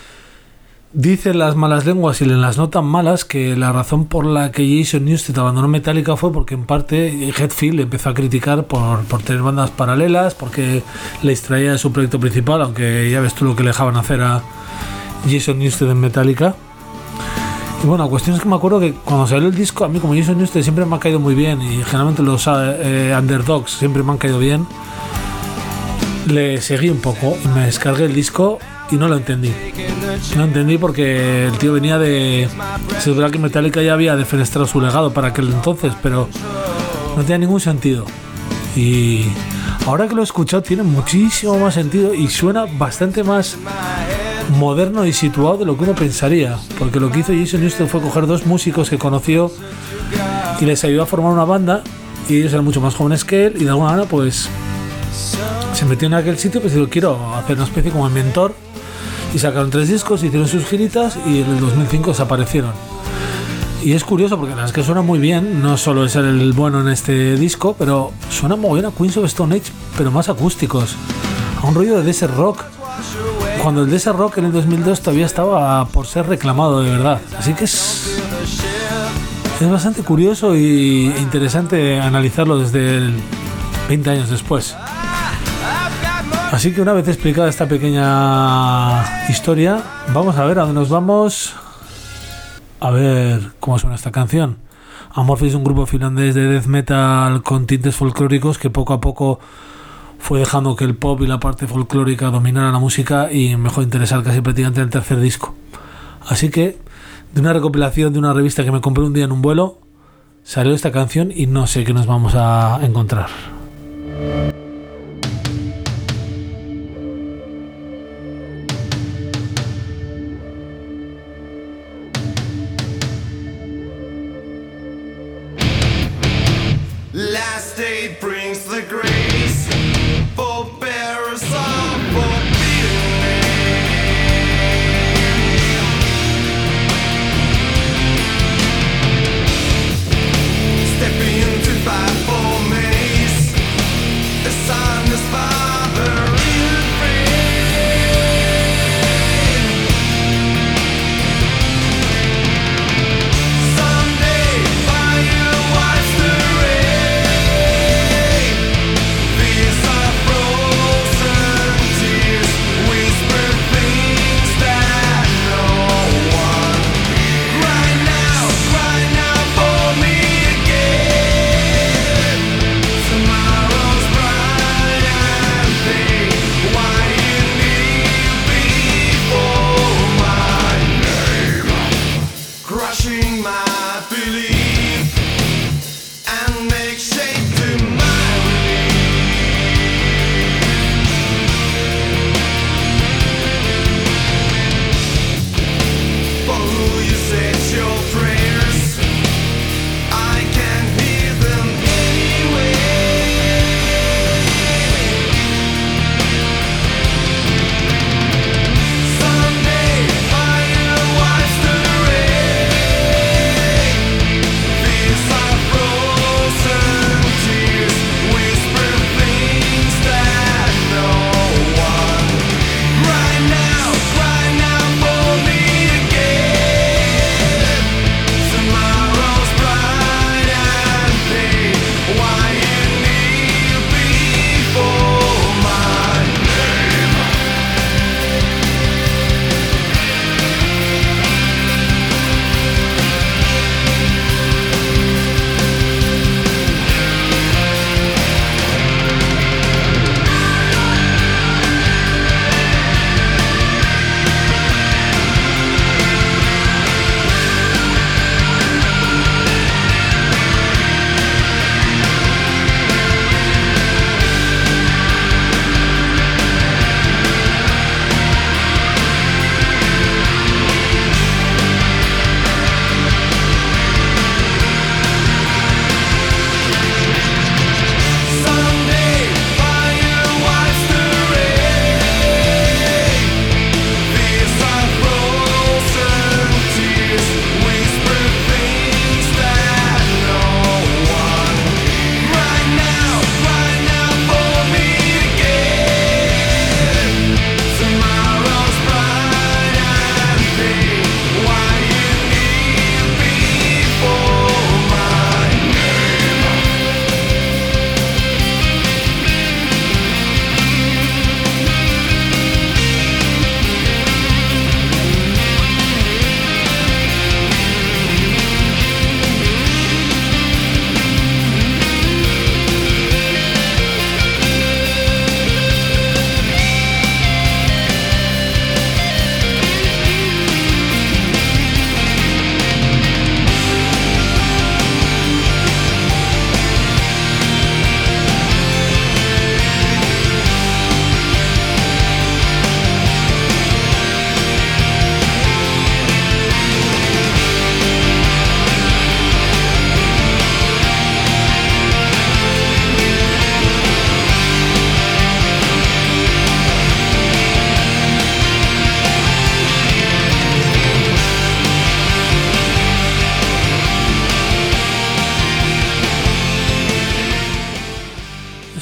Dicen las malas lenguas y las no tan malas que la razón por la que Jason Newsted abandonó Metallica fue porque en parte Hetfield empezó a criticar por, por tener bandas paralelas, porque le distraía de su proyecto principal, aunque ya ves tú lo que le dejaban hacer a Jason Newsted en Metallica. Y bueno, la cuestión es que me acuerdo que cuando salió el disco, a mí como Jason Newsted siempre me ha caído muy bien, y generalmente los eh, underdogs siempre me han caído bien. le seguí un poco y me descargué el disco y no lo entendí. No lo entendí porque el tío venía de... Se supone que Metallica ya había defenestrado su legado para aquel entonces, pero no tenía ningún sentido. Y ahora que lo he escuchado tiene muchísimo más sentido y suena bastante más moderno y situado de lo que uno pensaría, porque lo que hizo Jason Newsted fue coger dos músicos que conoció y les ayudó a formar una banda, y ellos eran mucho más jóvenes que él, y de alguna manera pues se metió en aquel sitio, pues digo, quiero hacer una especie como el mentor, y sacaron tres discos, hicieron sus giritas y en el dos mil cinco desaparecieron. Y es curioso porque la verdad es que suena muy bien, no solo es el bueno en este disco, pero suena muy bien a Queens of Stone Age, pero más acústicos, a un rollo de desert rock, cuando el desert rock en el dos mil dos todavía estaba por ser reclamado de verdad. Así que es, es bastante curioso y interesante analizarlo desde el veinte años después. Así que una vez explicada esta pequeña historia, vamos a ver a dónde nos vamos. A ver cómo suena esta canción. Amorphis es un grupo finlandés de death metal con tintes folclóricos que poco a poco fue dejando que el pop y la parte folclórica dominaran la música y me dejó interesar casi prácticamente en el tercer disco. Así que, de una recopilación de una revista que me compré un día en un vuelo, salió esta canción y no sé qué nos vamos a encontrar. Last day brings the grace for bearers of forbidden name. Stepping into five four maze, the sun is fathering rain. Someday fire wipes the rain.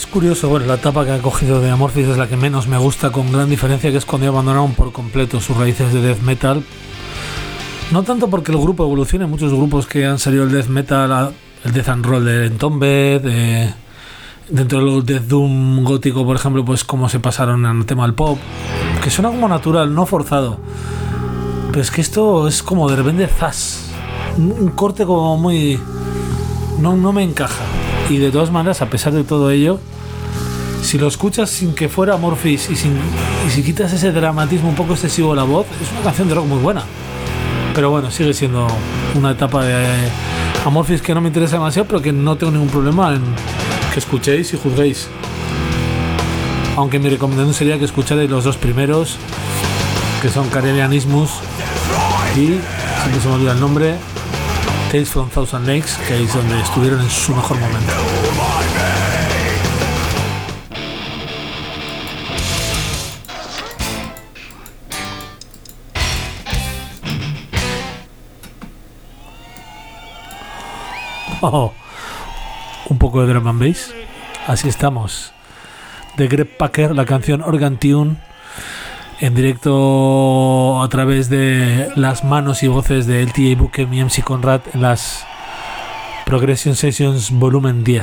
curioso, bueno, la etapa que ha cogido de Amorphis es la que menos me gusta, con gran diferencia, que es cuando abandonaron por completo sus raíces de death metal. No tanto porque el grupo evolucione, muchos grupos que han salido el death metal, el death and roll de Entombed, de, dentro del death doom gótico, por ejemplo, pues como se pasaron al tema del pop, que suena como natural, no forzado. Pero es que esto es como de repente zas, un, un corte como muy... No, no me encaja. Y de todas maneras, a pesar de todo ello, si lo escuchas sin que fuera Amorphis y, sin, y si quitas ese dramatismo un poco excesivo de la voz, es una canción de rock muy buena. Pero bueno, sigue siendo una etapa de eh, Amorphis que no me interesa demasiado, pero que no tengo ningún problema en que escuchéis y juzguéis. Aunque mi recomendación sería que escucharais los dos primeros, que son Karelian Isthmus y, siempre se me olvida el nombre, Tales from Thousand Lakes, que es donde estuvieron en su mejor momento. Oh, un poco de drum and bass. Así estamos. De Greg Packer, la canción Organ Tune, en directo a través de las manos y voces de L T A Bukem y M C Conrad en las Progression Sessions volumen diez.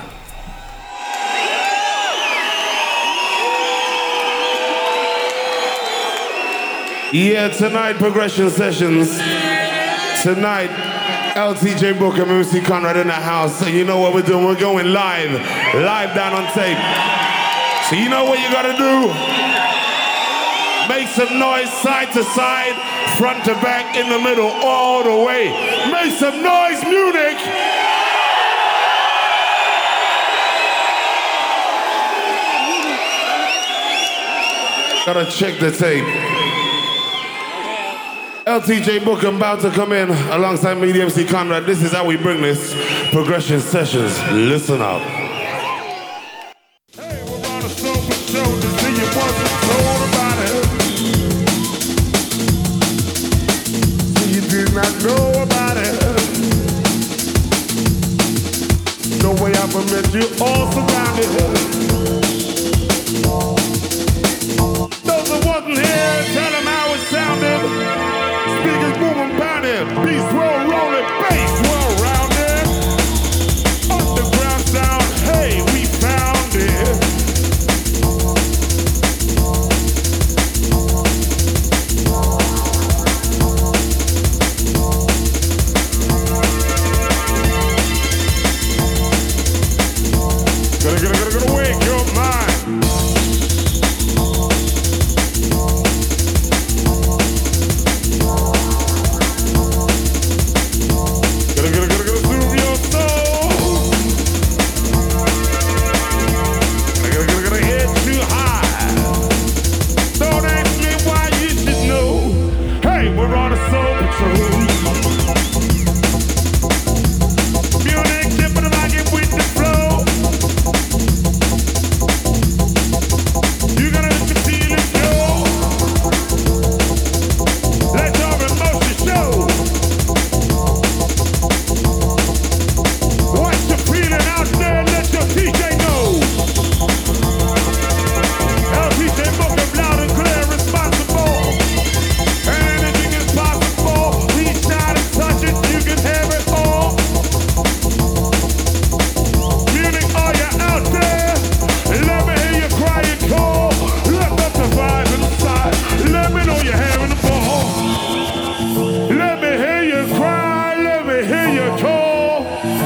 Yeah, tonight Progression Sessions. Tonight L T J Bukem and M C Conrad in the house. So you know what we're doing? We're going live, live down on tape. So you know what you gotta do? Make some noise side to side, front to back, in the middle, all the way. Make some noise, Munich! Gotta check the tape. L T J Bukem about to come in alongside me, the M C Conrad. This is how we bring this Progression Sessions. Listen up. Hey, we're on a sober show to see you wasn't told about it. See you did not know about it. No way I met you all surrounded. Those that wasn't here, tell them how it sounded. Speakers moving pounding, beats roll rolling, bass roll rounding. Underground sound, hey, we found it. Gotta, gotta, gotta, gotta wake your mind. Gotta, gotta, gotta, gotta soothe your soul. Gotta, gotta, gotta, gotta head too high. Don't ask me why, you should know. Hey, we're on a soul patrol. Munich, tipping the mic with the flow. You gotta let your feelings go. Let your emotions show. What you feeling out there, let your D J know. L T J Bukem, loud and clear, responsible. Anything is possible. Reach out and touch it, you can have it all. Munich, are you out there? Let me hear you cry and call. Lift up the vibe inside. Let me know you're having a ball. Let me hear you cry, let me hear you call.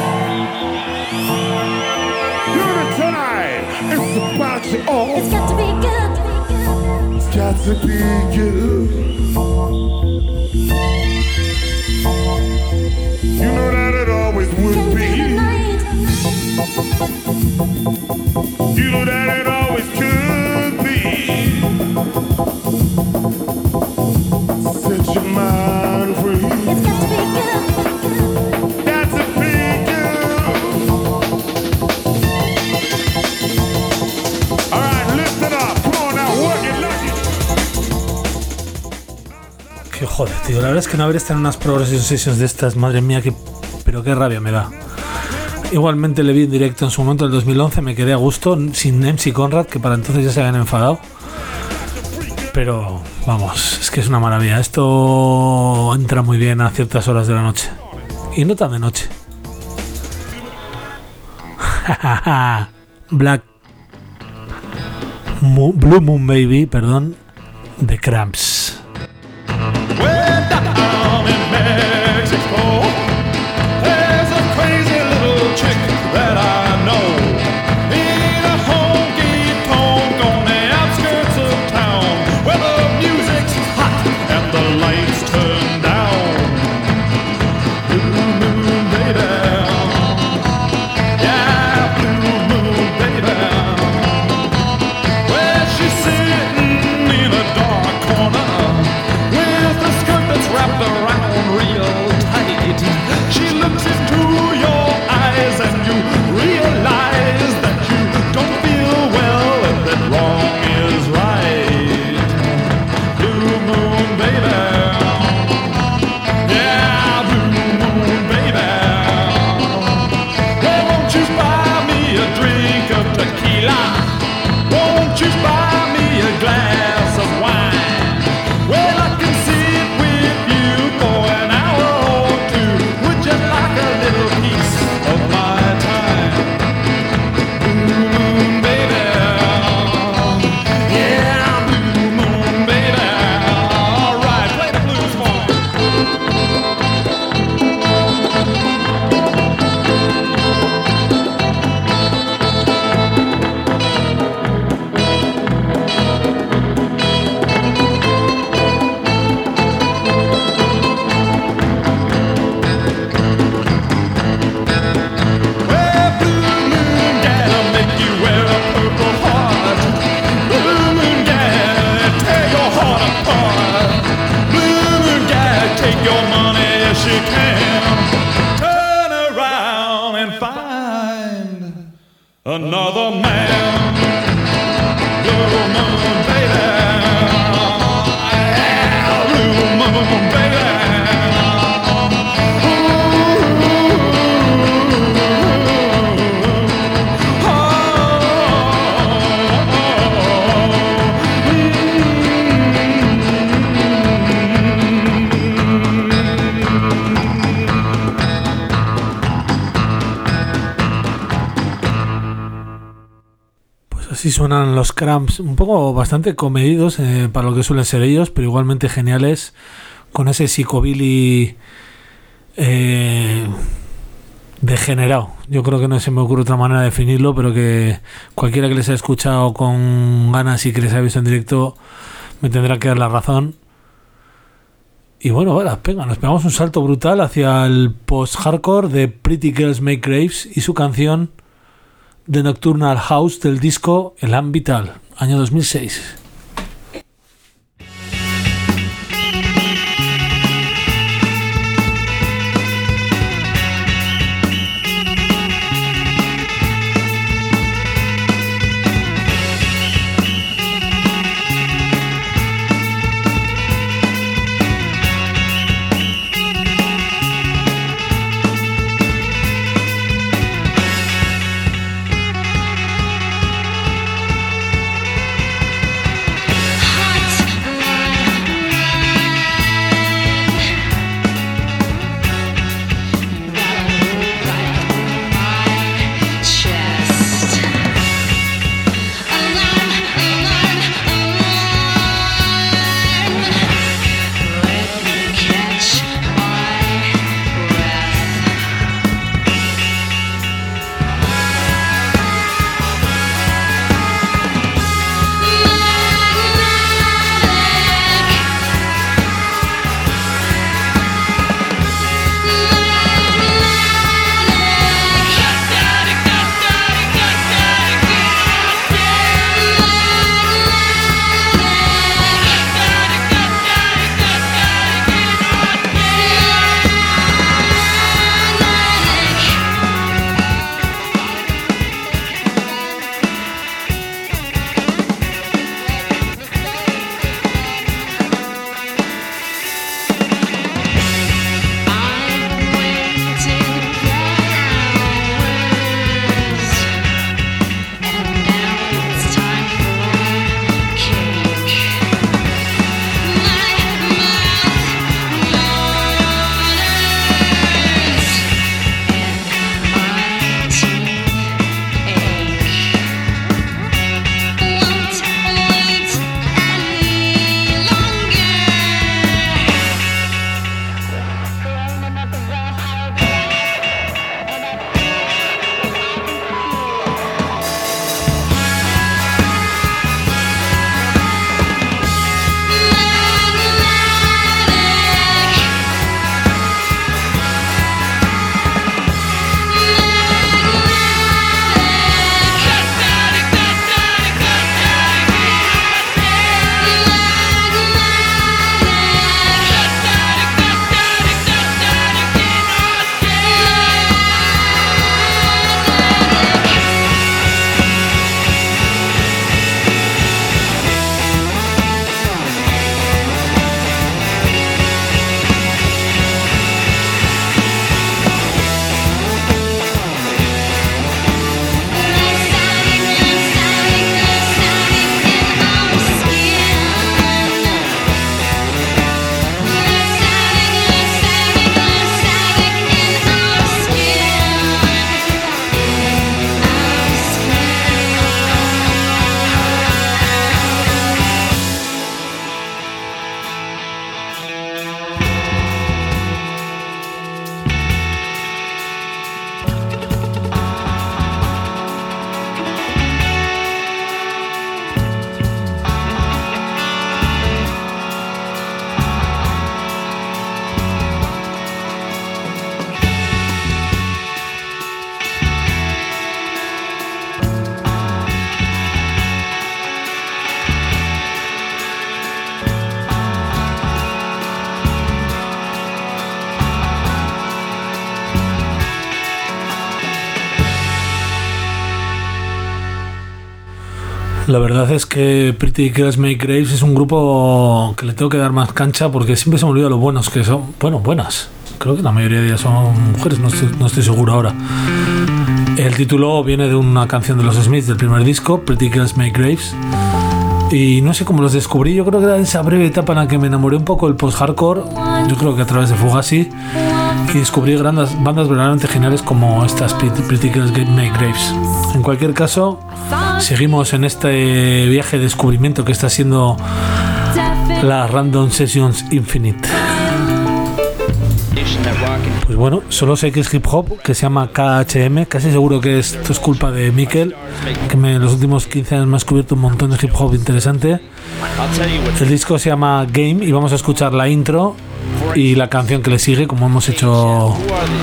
Unit tonight, it's about you all. It's got to be good. It's got to be you. You know that it always would Can be be. the night. You know that it always could be. Set your mind free. It's got to be good. Got to be you. All right, lift it up. Come on now, work it, look it. Que joder, tío, la verdad es que no haber estado en unas Progression Sessions de estas, madre mía, que, pero qué rabia me da. Igualmente le vi en directo en su momento, en el dos mil once, me quedé a gusto, sin M C Conrad, que para entonces ya se habían enfadado. Pero, vamos, es que es una maravilla. Esto entra muy bien a ciertas horas de la noche. Y no tan de noche. Black Mo- Blue Moon Baby, perdón, de Cramps. Way down in Mexico, there's a crazy little chick that I know. In a honky-tonk on the outskirts of town, where the music's hot and the lights turn down. Blue moon baby, yeah, blue moon baby. Well, she's sitting in a dark corner with a skirt that's wrapped around real tight. She looks into your eyes and you realize that you don't feel well and that wrong is right. Blue moon baby, yeah, blue moon baby. Well, won't you buy me a drink of tequila? Won't you buy me a glass of wine? Well, I can sit with you for an hour or two. Would you like a little piece of my time? Blue moon baby, yeah, blue moon baby. All right, play the blues for me. Well, blue moon gal, make you wear a purple heart. Blue moon gal, tear your heart apart. Blue moon gal, take your money if she can. Turn around and find another man. Blue moon baby, yeah, blue moon baby. Pues así suenan los Cramps, un poco bastante comedidos eh, para lo que suelen ser ellos, pero igualmente geniales, con ese psicobilly eh, degenerado. Yo creo que no se me ocurre otra manera de definirlo, pero que cualquiera que les haya escuchado con ganas y que les haya visto en directo me tendrá que dar la razón. Y bueno, vale, venga, nos pegamos un salto brutal hacia el post-hardcore de Pretty Girls Make Graves y su canción The Nocturnal House del disco Elan Vital, año dos mil seis. La verdad es que Pretty Girls Make Graves es un grupo que le tengo que dar más cancha porque siempre se me olvida lo buenos que son. Bueno, buenas. Creo que la mayoría de ellas son mujeres, no estoy, no estoy seguro ahora. El título viene de una canción de los Smiths del primer disco, Pretty Girls Make Graves. Y no sé cómo los descubrí, yo creo que era esa breve etapa en la que me enamoré un poco del post-hardcore, yo creo que a través de Fugazi, y descubrí grandes bandas verdaderamente geniales como estas Pretty Girls Make Graves. En cualquier caso, seguimos en este viaje de descubrimiento que está siendo la Random Sessions Infinite. Pues bueno, solo sé que es hip hop, que se llama K H M, casi seguro que esto es culpa de Mikel, que me, en los últimos quince años me ha descubierto un montón de hip hop interesante. El disco se llama Game y vamos a escuchar la intro y la canción que le sigue, como hemos hecho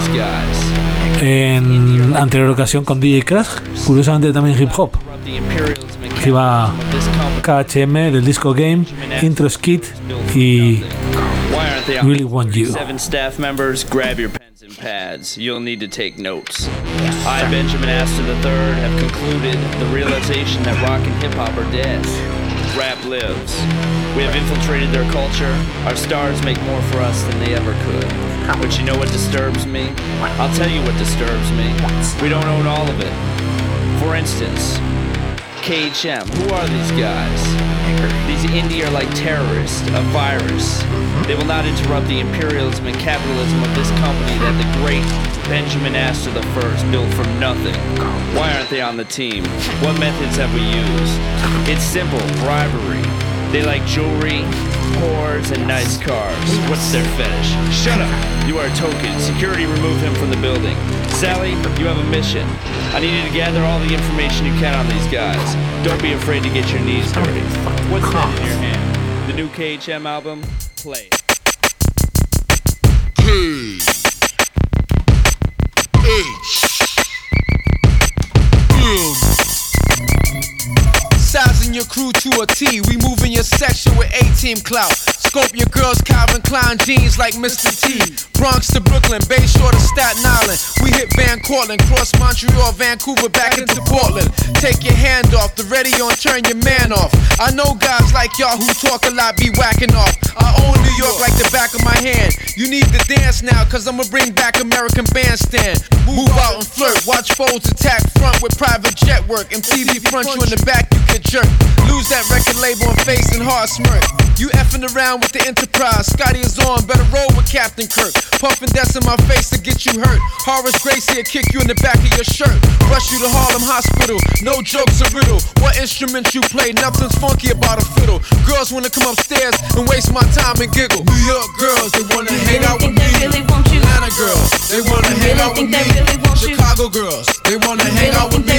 en anterior ocasión con D J Crash, curiosamente también hip hop. Aquí va K H M del disco Game, intro skit y Really Want You. Seven staff members, grab your pens and pads. You'll need to take notes. I, Benjamin Astor the third, have concluded the realization that rock and hip hop are dead. Rap lives. We have infiltrated their culture. Our stars make more for us than they ever could. But you know what disturbs me? I'll tell you what disturbs me. We don't own all of it. For instance, K H M. Who are these guys? These indie are like terrorists, a virus. They will not interrupt the imperialism and capitalism of this company that the great Benjamin Astor the first built from nothing. Why aren't they on the team? What methods have we used? It's simple, bribery. They like jewelry, whores, and nice cars. What's their fetish? Shut up! You are a token. Security, remove him from the building. Sally, you have a mission. I need you to gather all the information you can on these guys. Don't be afraid to get your knees dirty. What's that in your hand? The new K H M album? Play it. K H M. Sizing your crew to a T. We moving your section with A-team clout. Scope your girls' Calvin Klein jeans like Mister T. Bronx to Brooklyn, Bayshore to Staten Island. We hit Van Cortlandt, cross Montreal, Vancouver, back into Portland. Take your hand off the radio and turn your man off. I know guys like y'all who talk a lot be whacking off. I own New York like the back of my hand. You need to dance now, cause I'ma bring back American Bandstand. Move out and flirt, watch foes attack front with private jet work. M T V front you in the back, you get jerked. Lose that record label and face and hard smirk. You effing around with the Enterprise, Scotty is on, better roll with Captain Kirk. Puffin' that's in my face to get you hurt. Horace Gracie will kick you in the back of your shirt. Rush you to Harlem Hospital, no jokes a riddle. What instrument you play, nothing's funky about a fiddle. Girls wanna come upstairs and waste my time and giggle. New York girls, they wanna hang out with me. Atlanta girls, they wanna hang out with me. Chicago girls, they wanna hang out with me.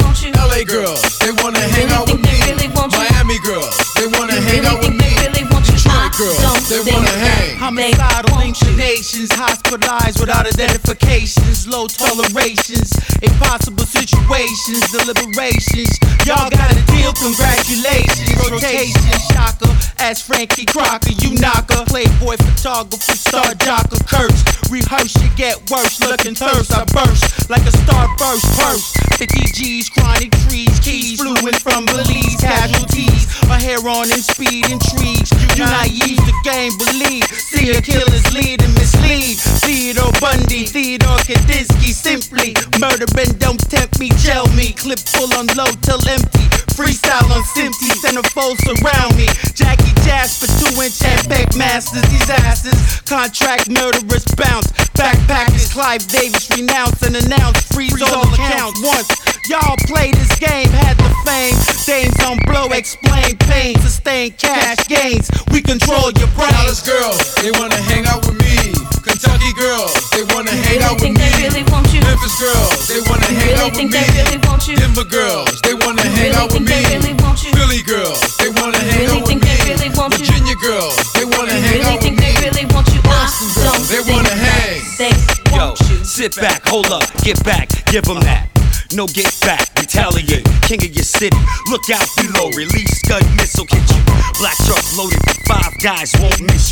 L A girls, they wanna hang out with me. Miami girls, they wanna hang out with me. Detroit girls, they wanna hang. Homicidal inclinations, hospitalized without identifications, low tolerations, impossible situations, deliberations. Y'all got a deal, congratulations. Rotation, shocker, ask Frankie Crocker, you knocker. Playboy photographer, star jocker, curse. Rehearse, you get worse, looking thirst. I burst like a starburst purse. fifty G's, chronic trees, keys, fluent from Belize, casualties. My hair on and speed intrigues. You naive, the game believe. See a killer's lead and mislead. Theodore Bundy, Theodore Kandinsky, simply murdering, don't tempt me, gel me. Clip full on low till empty. Freestyle on Simpty, centerfold surround me. Jackie Jasper, two inch and peck masters, these asses. Contract murderers bounce. Backpackers, Clive Davis renounce and announce. Freeze all accounts once. Y'all play this game, had the fame. Dames on blow, explain pain, sustain cash gains. We control your brain. Dallas girls, they wanna hang out with me. Kentucky girls, they wanna hang out with me. Memphis girls, they wanna hang out with me. Denver girls, they wanna hang out with me. Philly girls, they wanna hang out with me. Virginia girls, they wanna hang out with me. Boston girls, they wanna hang. Yo, sit back, hold up, get back, give them that. No get back, retaliate, king of your city. Look out below, release scud missile, hit you. Black trucks loaded with five guys won't miss you.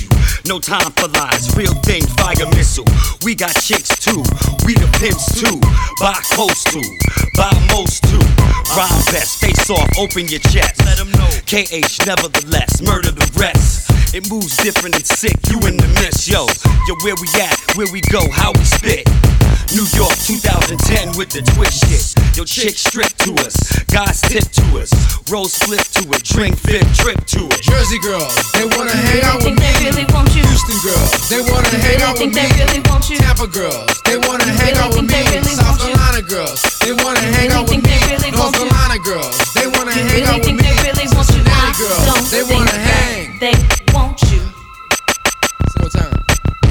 No time for lies, real thing, fire missile. We got chicks too, we the pimps too. Buy close to, buy most too. Rhyme best, face off, open your chest. Let them know. K H nevertheless, murder the rest. It moves different and sick, you in the mist, yo. Yo, where we at, where we go, how we spit. New York two thousand ten with the twist shit. Yo, chicks strip to us, guys tip to us. Rose flip to it, drink fit, trip to it. Jersey girls, they wanna hang out with think me. they really want you. Houston girls, they wanna hang out with think me. they really want you. Tampa girls, they wanna hang really out with think me. they really South want you. Carolina girls, they wanna hang out with think me. they really North want you. Carolina girls, they wanna You hang really out with think me. they really want you? Cincinnati I girls, don't they think wanna that hang. they want you. One more time.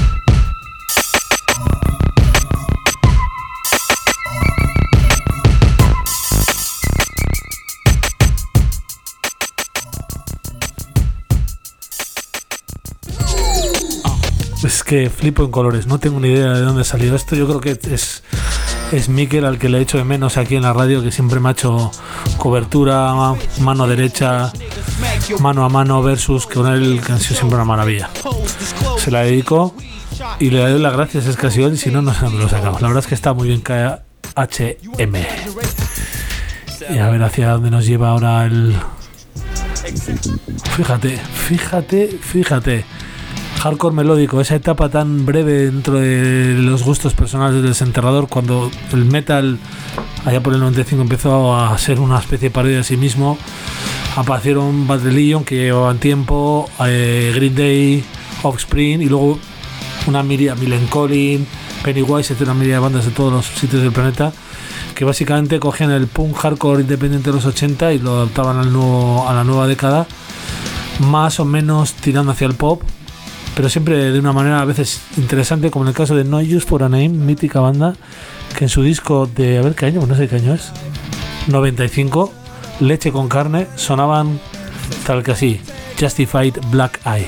Es que flipo en colores, no tengo ni idea de dónde salió esto. Yo creo que es, es Mikel al que le he hecho de menos aquí en la radio, que siempre me ha hecho cobertura, mano derecha, mano a mano versus, que con él que ha sido siempre una maravilla. Se la dedico y le doy las gracias, es que ha sido él, si no, no sé dónde lo sacamos. La verdad es que está muy bien K H M. Y a ver hacia dónde nos lleva ahora el... Fíjate, fíjate, fíjate. Hardcore melódico, esa etapa tan breve dentro de los gustos personales del Desenterrador, cuando el metal allá por el noventa y cinco empezó a ser una especie de parodia de sí mismo. Aparecieron Bad Religion, que llevaban tiempo, eh, Green Day, Offspring, y luego una miria, Millencolin, Pennywise, etcétera, una miria de bandas de todos los sitios del planeta, que básicamente cogían el punk hardcore independiente de los ochenta y lo adaptaban al nuevo, a la nueva década, más o menos tirando hacia el pop, pero siempre de una manera a veces interesante, como en el caso de No Use for a Name, mítica banda, que en su disco de, a ver qué año, no sé qué año es, noventa y cinco, Leche con carne, sonaban tal que así, Justified Black Eye.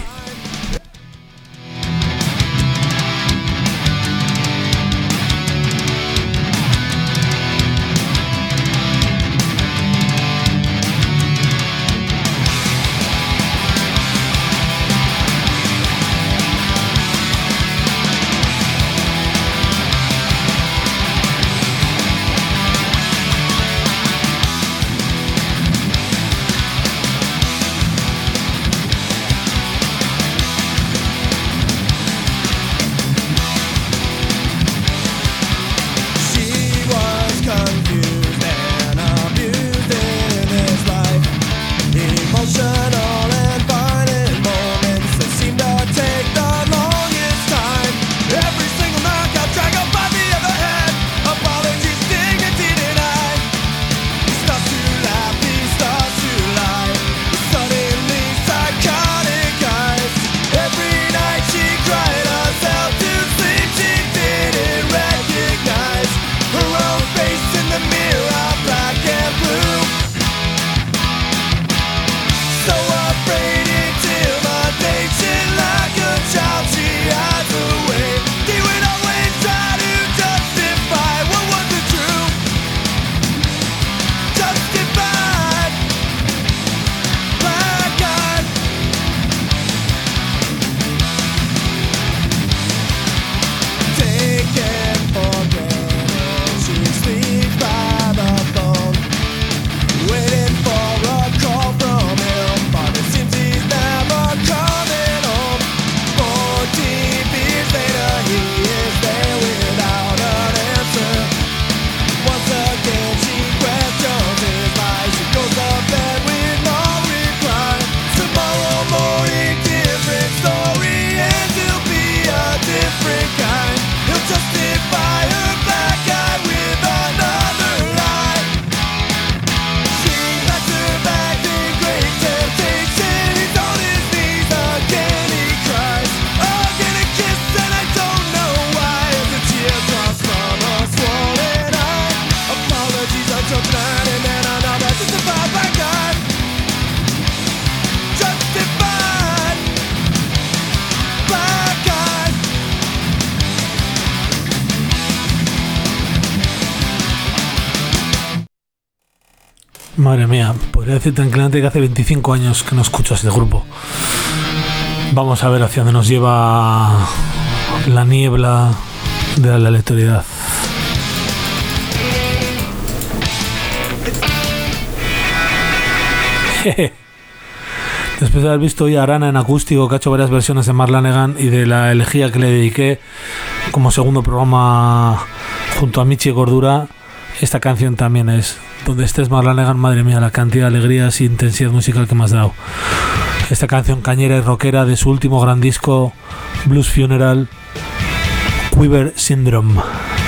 Madre mía, podría decir tranquilamente que hace veinticinco años que no escucho a este grupo. Vamos a ver hacia dónde nos lleva la niebla de la aleatoriedad. Después de haber visto hoy a Arana en acústico, que ha hecho varias versiones de Mark Lanegan y de la elegía que le dediqué como segundo programa junto a Michi Gordura, esta canción también es Donde estés, Mark Lanegan. Madre mía, la cantidad de alegrías e intensidad musical que me has dado. Esta canción cañera y rockera de su último gran disco, Blues Funeral, Quiver Syndrome.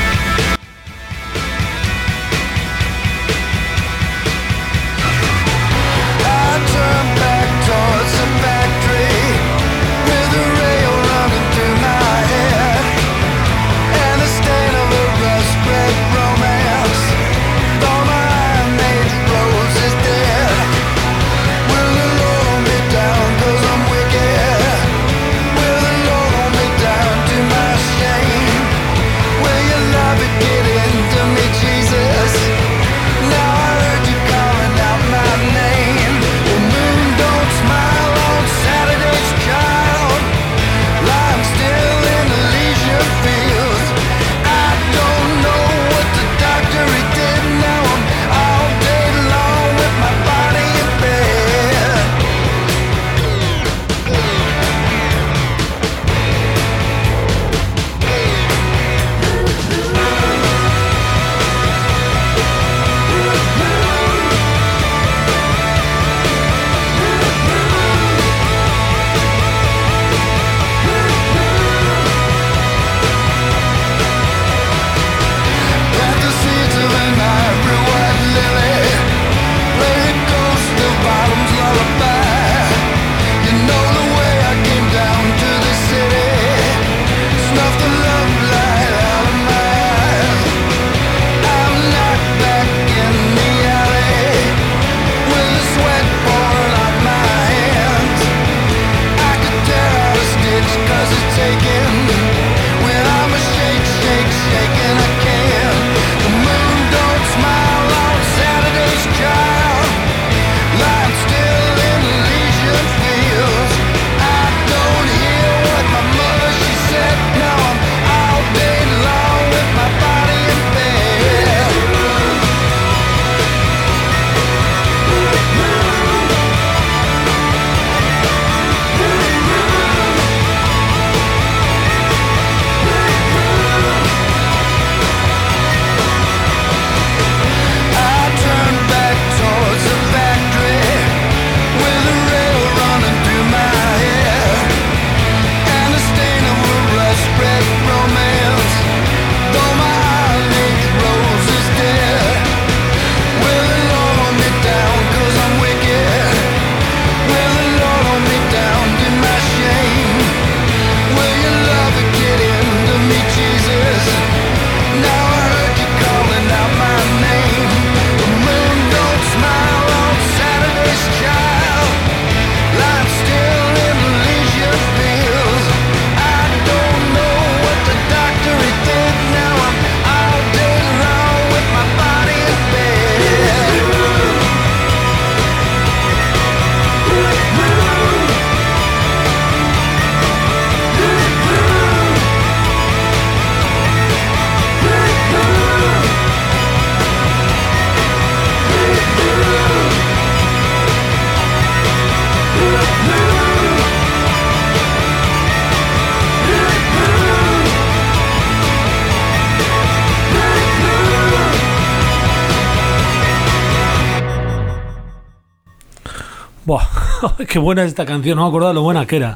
Buah, qué buena es esta canción, no me acuerdo de lo buena que era.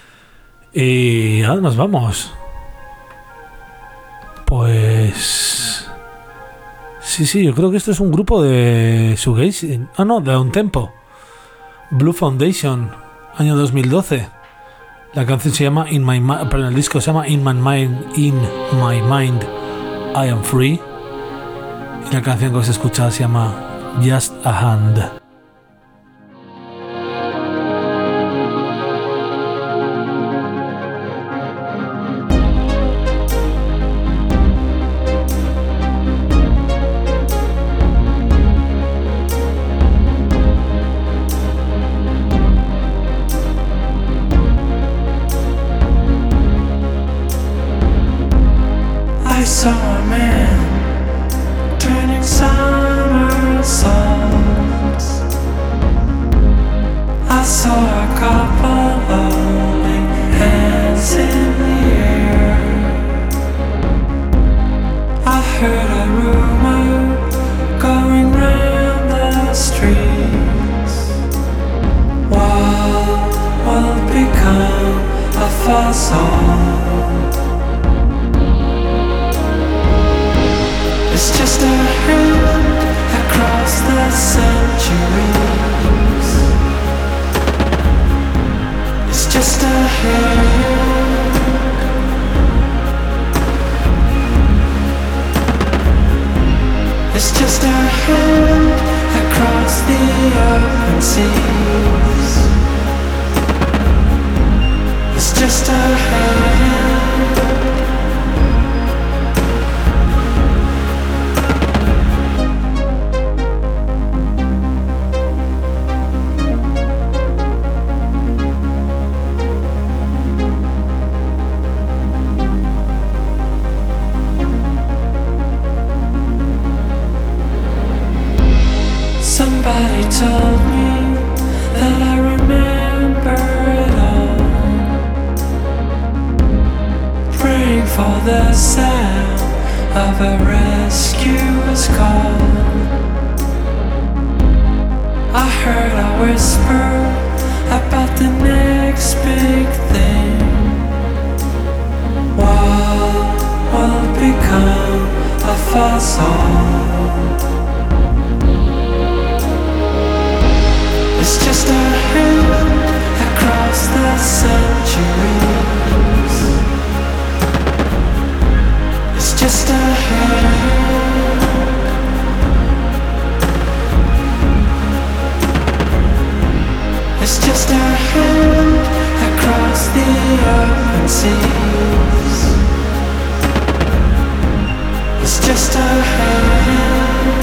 Y ahora nos vamos. Pues... Sí, sí, yo creo que esto es un grupo de shoegaze. Ah, no, de un tempo. Blue Foundation, año dos mil doce. La canción se llama In My Mind, perdón, el disco se llama In My Mind, In My Mind, I Am Free. Y la canción que os he escuchado se llama Just a Hand. saw a man turning somersaults. I saw a couple holding hands in the air. I heard a rumor going round the streets. What will become of us all? It's just a hand across the centuries. It's just a hand. It's just a hand across the open seas. It's just a hand. Somebody told me that I remember it all. Praying for the sound of a rescuer's call. I heard a whisper about the next big thing. What will become of us all? It's just a hand across the centuries. It's just a hand. It's just a hand across the open seas. It's just a hand.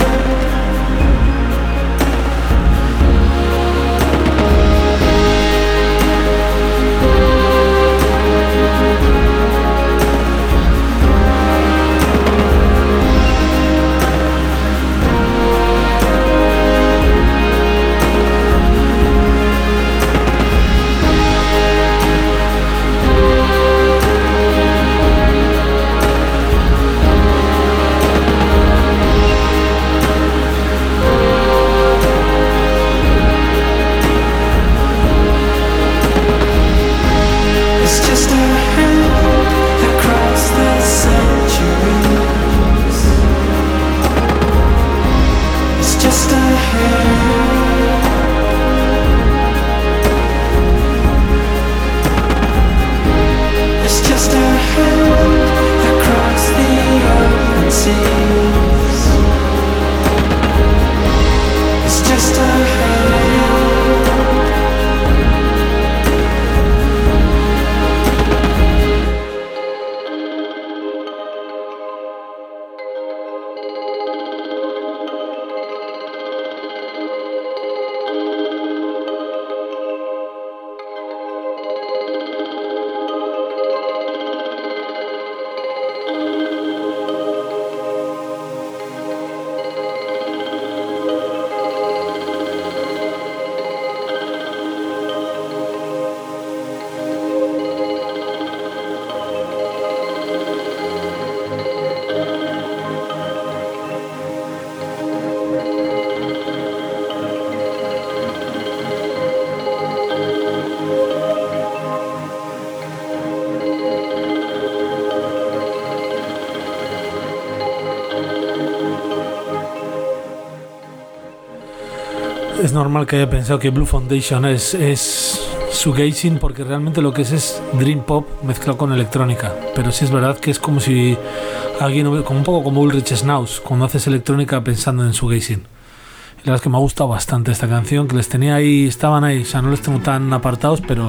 Es normal que haya pensado que Blue Foundation es, es shoegazing, porque realmente lo que es es dream pop mezclado con electrónica. Pero sí es verdad que es como si alguien, como un poco como Ulrich Schnauz, cuando haces electrónica pensando en shoegazing. La verdad es que me ha gustado bastante esta canción, que les tenía ahí, estaban ahí, o sea, no les tengo tan apartados, pero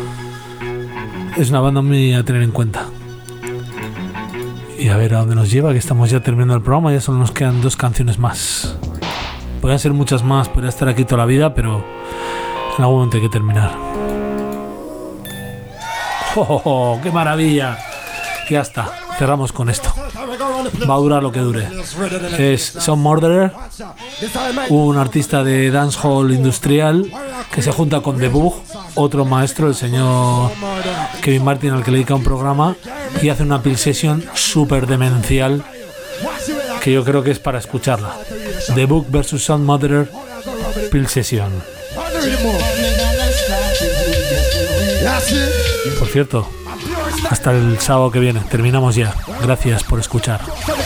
es una banda muy a tener en cuenta. Y a ver a dónde nos lleva, que estamos ya terminando el programa, ya solo nos quedan dos canciones más. Podrían ser muchas más, podría estar aquí toda la vida, pero en algún momento hay que terminar. ¡Oh, oh, oh, qué maravilla! Ya está, cerramos con esto. Va a durar lo que dure. Es Some Murderer, un artista de dancehall industrial que se junta con The Bug, otro maestro, el señor Kevin Martin, al que le dedica un programa, y hace una pill session súper demencial que yo creo que es para escucharla. The Bug versus Some Murderer, pill session. Por cierto, hasta el sábado que viene. Terminamos ya. Gracias por escuchar.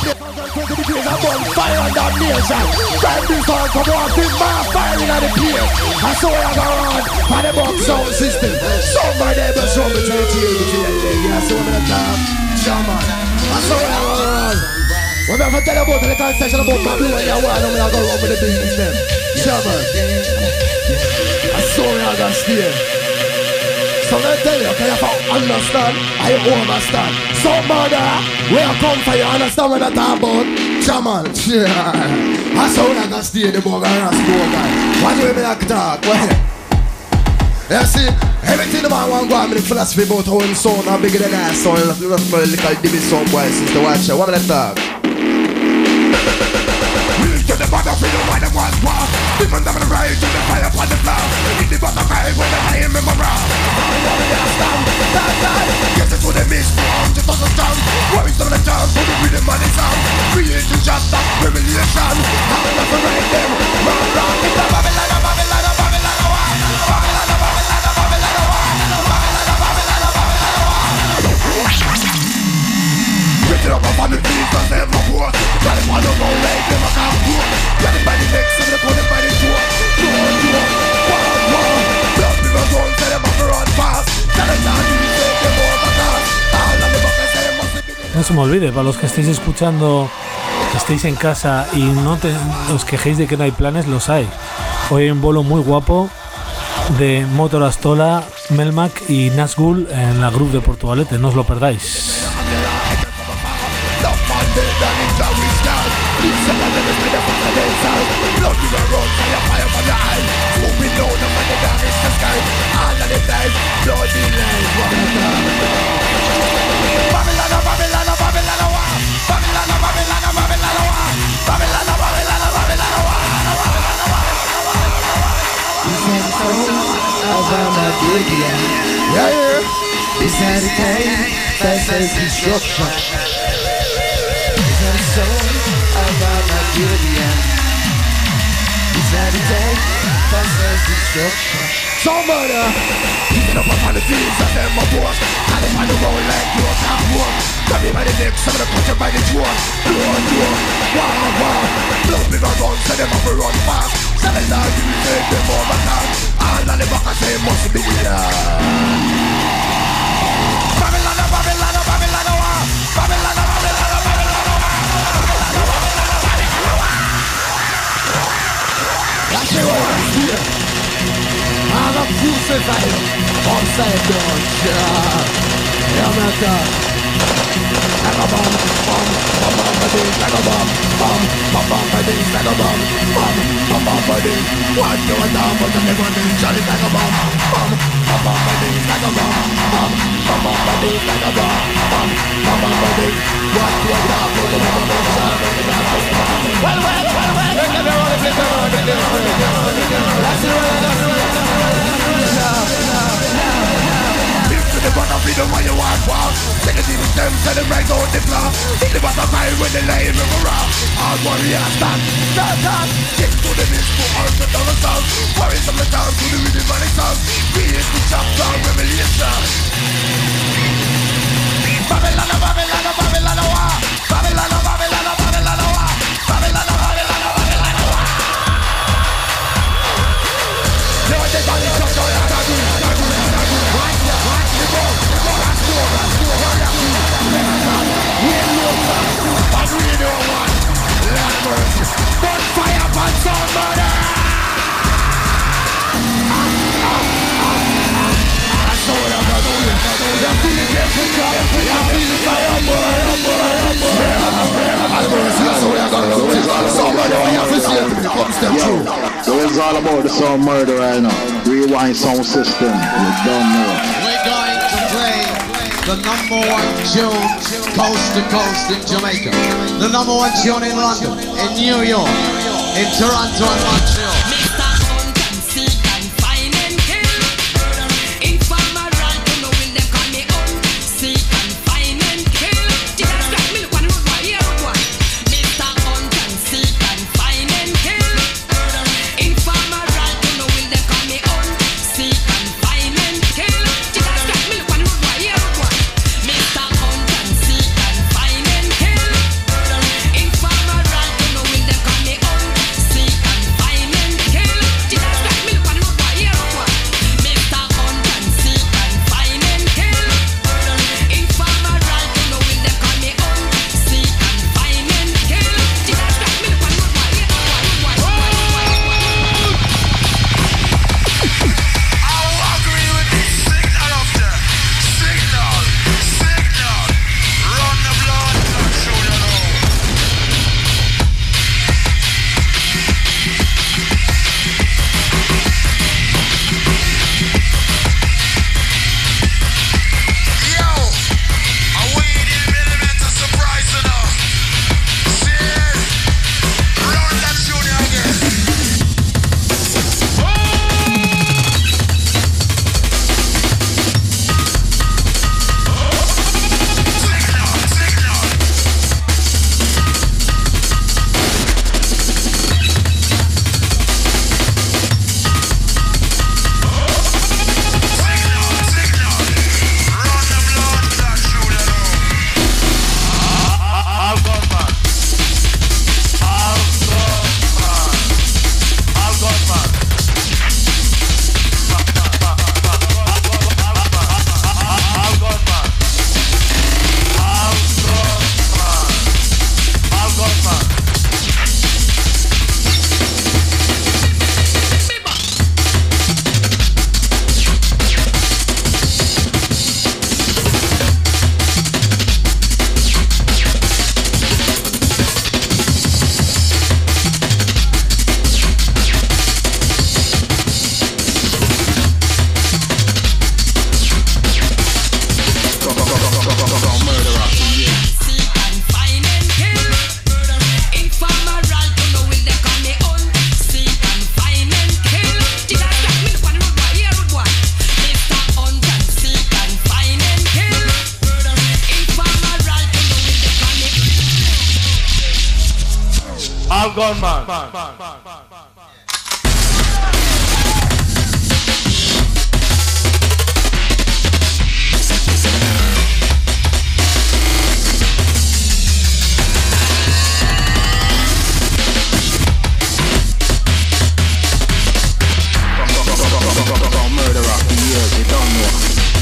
We're going to tell you about the little session about Babylon and you want to go over the business them. Shaman. I saw you on that stay. So I'm going to tell you, okay, if you understand, I understand. So murder, where I come from, you understand what I'm talking about? Shaman. Yeah. I saw you on that stay, the bug and ass bug. What do you mean I can talk? Well, you see, everything the man want to go on with the philosophy about how him sound and bigger than that sound. Let's put a little D B sound boy since the watch. What will I talk? To the battlefield where the ones war. Demons on the rage to the fire upon the floor. In the battlefield where the name in my round. Get it to the mist, just on the tongue. Where is some of the tongue, put the rhythm on the sound. Create to just stop revelation. How to separate them. Run, run, it's the Babylon, Babylon, Babylon, Babylon, Babylon, Babylon, Babylon, Babylon. Get it up on the trees, cause they're my war. Got it on the road, like them I can't walk. Got it by the neck, some of the corner by the door. Door, door, war, war. Blood people don't say them off the run fast. Tell them not to take them over cars. All of the buckets say them must be. No se me olvide, para los que estéis escuchando, que estéis en casa y no te, os quejéis de que no hay planes, los hay. Hoy hay un bolo muy guapo de Motor Astola, Melmac y Nazgul en la Group de Portugalete, no os lo perdáis. Yeah, yeah. Is that a time that says destruction? Is that a song about my Gideon? Is that a day that says destruction? Somebody picking up upon the things that them my boss. And if I don't roll like you can't walk. Grab me by the neck, some of the punch by the jaw. Door, door, wah, wah. Blood big and run, say them up and run fast. Seven down, you take them over now. All of the back I say must be there. Babylon, Babylon, Babylon, Babylon, Babylon, that's the one I'm here. I'm a crucified on side door. Yeah, man, God. Like a bomb, bomb, bomb, bomb, body, like a bomb, bomb, bomb, bomb, body, like a bomb, bomb, bomb, bomb, body. What you want down, but I'm never doing jolly like a bomb, bomb, bomb, bomb, body, like a bomb, bomb, bomb, bomb, body, like a bomb, bomb, bomb, bomb, body. What you want down, but I'm never doing jolly like a bomb. Well, well, well, well. That's the way, that's the way, that's the way. The battlefield of where you want walk. Take a deep stem, set them right on the floor. Take the battlefield when they lay in the rock. All warriors stand, stand, stand. Get to the mist, put earth to down the sound. Warriors from the town to the rhythm and the sound. Create the chapter of revelation. Babylon, Babylon, Babylon, Babylon, Babylon, Babylon, Babylon, Babylon, Babylon, no, they don't need to show you how to do it. Bonfire upon somebody. I saw it, I got it. You're feeling different, you're feeling fire, boy, So it's all about the sound murder right now. Rewind sound system. You don't know. We're going to play The number one tune coast to coast in Jamaica. The number one tune in London, in New York, in Toronto and Montreal. Gunman. Murderer, yes, you don't know.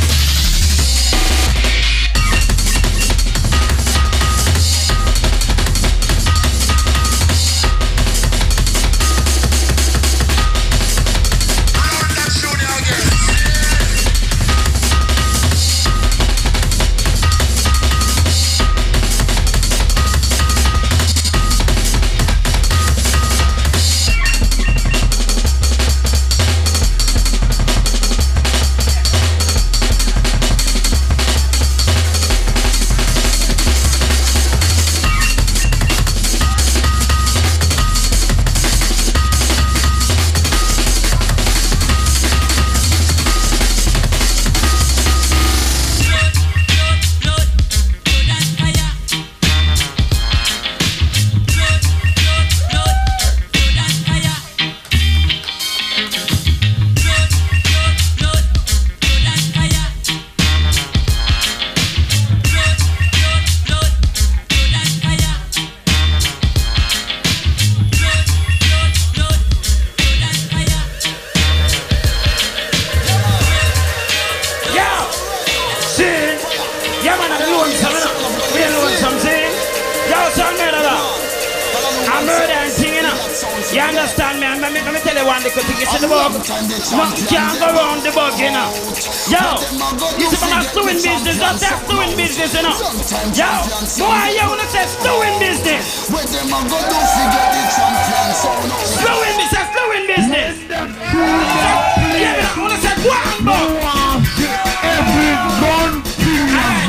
You understand me? Let me, let me tell you one little thing. You see the bug? Nothing can go around the bug, you know. Yo, you see from a stewing business, that's a stewing business, you know. Yo, boy, you wanna say stewing business? Stewing business, stewing business. Yeah, I wanna say one bug. Every gun.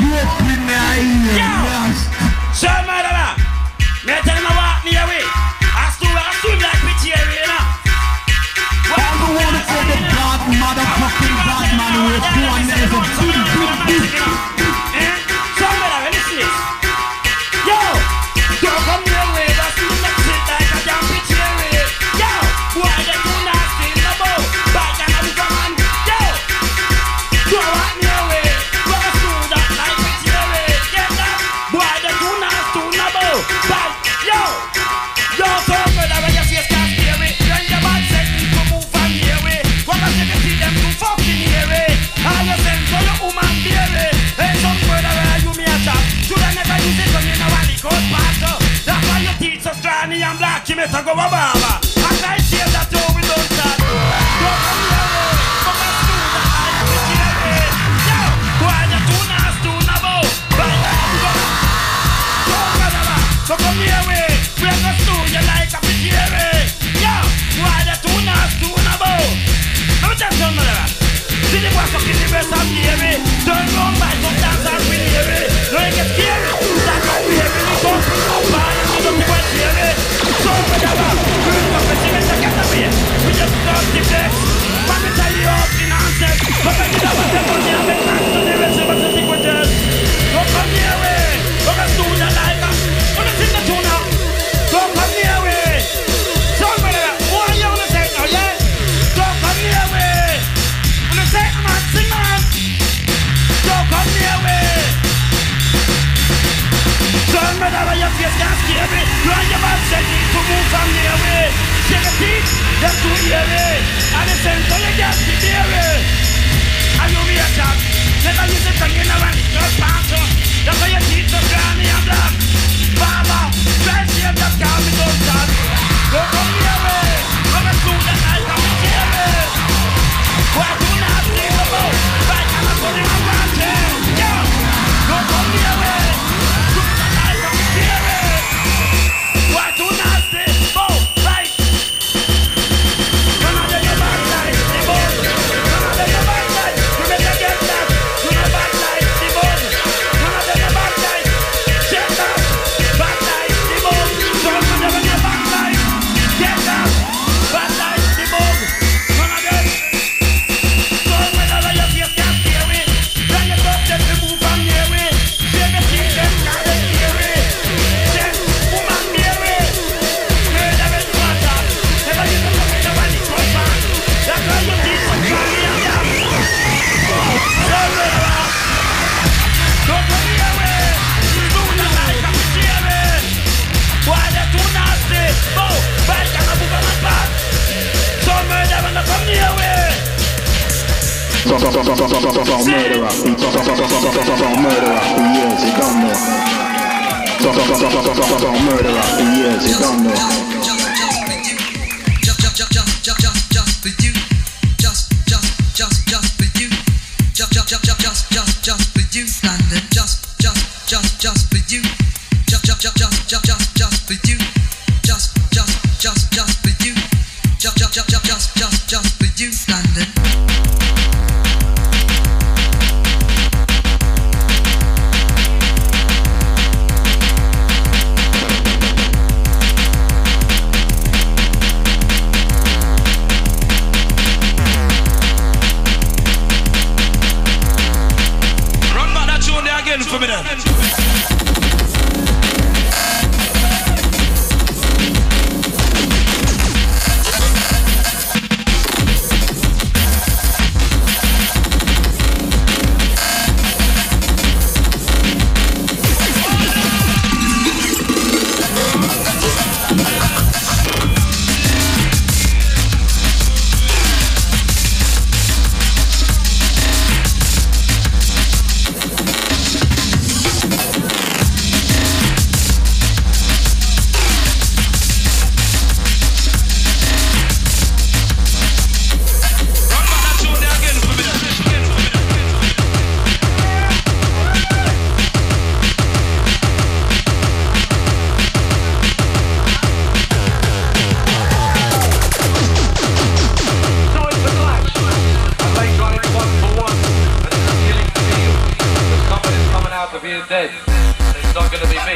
See the boys up in the best of theory. Turn round by some dance and we hear it. Don't get scary. That's how we hear it. We don't bring no bad and we don't see what theory. So whatever, we're not going to see it together. We just don't see this. Man, we tell you all in answers. But I get up and tell you I'm back to the rest of us the sequences. Don't come near me. Don't come to the light. Don't sing the tune now. Don't come near me. So whatever, what are you on the say now, yeah? Don't come near me. On the say, man, sing man. Don't come near me. Don't whatever your face can't scare me. Run your man said you to move from near me. Shake a teeth, them to hear me. And the sense of you can't see near me. Are you me a chap? Never use it again around the church pastor. That's why your teeth are granny and black. Baba, fresh here just can't be done that. Don't come near me. When I do that I come and hear me. Why do not think about? Why can't I put in a rancher? Yeah. Don't come near me. Do that I come and hear me. Why do not think about? Right. None of them are bad like the boss. None of them are bad like. You better get that. You're not bad like the boss. None of them are bad like. Get that. Bad like the boss. None of them are bad like. Get that. Bad like the boss. None of them. So whenever your face can't hear me, bring it up, then we move from near me. Hear me see them, can't they hear me? Then woman hear me. Murder is water. Never use it to make nobody cry back. That's why you teach me to be a damn. So whenever. Don't come near me. Do not like I'm hear me. Why they too nasty? Oh, why can't I move on my back? So murder when they come near me. Murderer, murderer, for years he done know. Murderer, for years he done know. Just, just, just, just, just, just for you. Just, just, just, just for you. Just, just, just, just, just, just for you. London. Just, just, just, just for you. Just, just, just, just, just, just, just for you. Just, just, just, just for you. Just, just, just, just, just, just for you. London. Run back that tune there again for me then. Dead. It's not gonna be me.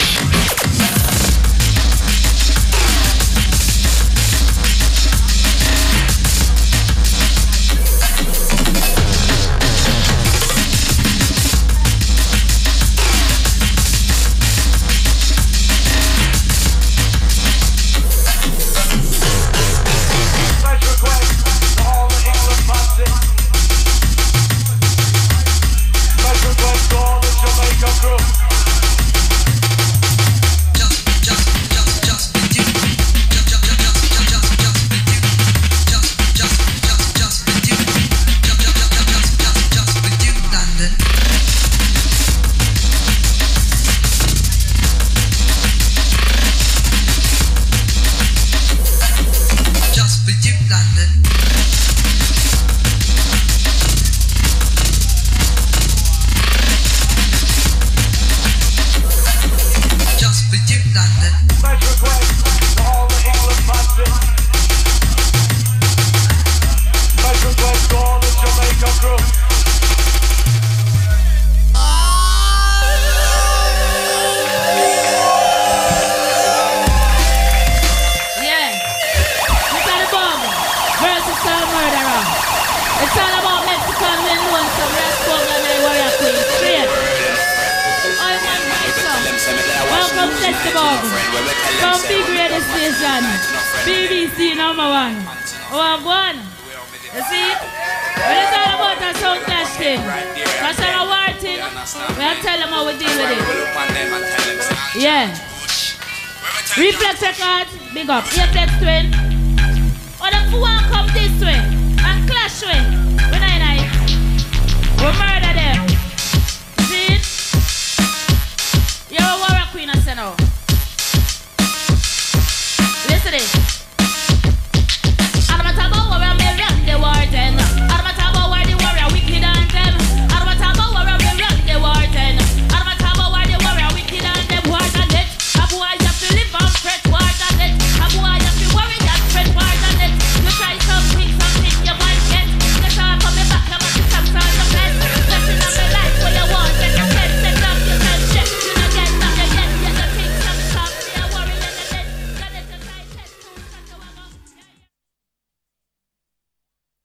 Jamaica crew. the bug. From big radio station. B B C number one. Oh, I'm one. You see? When you talk about a sound clash thing, that's a war thing, we have to tell them how we deal with it. Yeah. Reflex Records, big up. Reflex Twin. Or the fool come this way and clash way. We know, we murder them.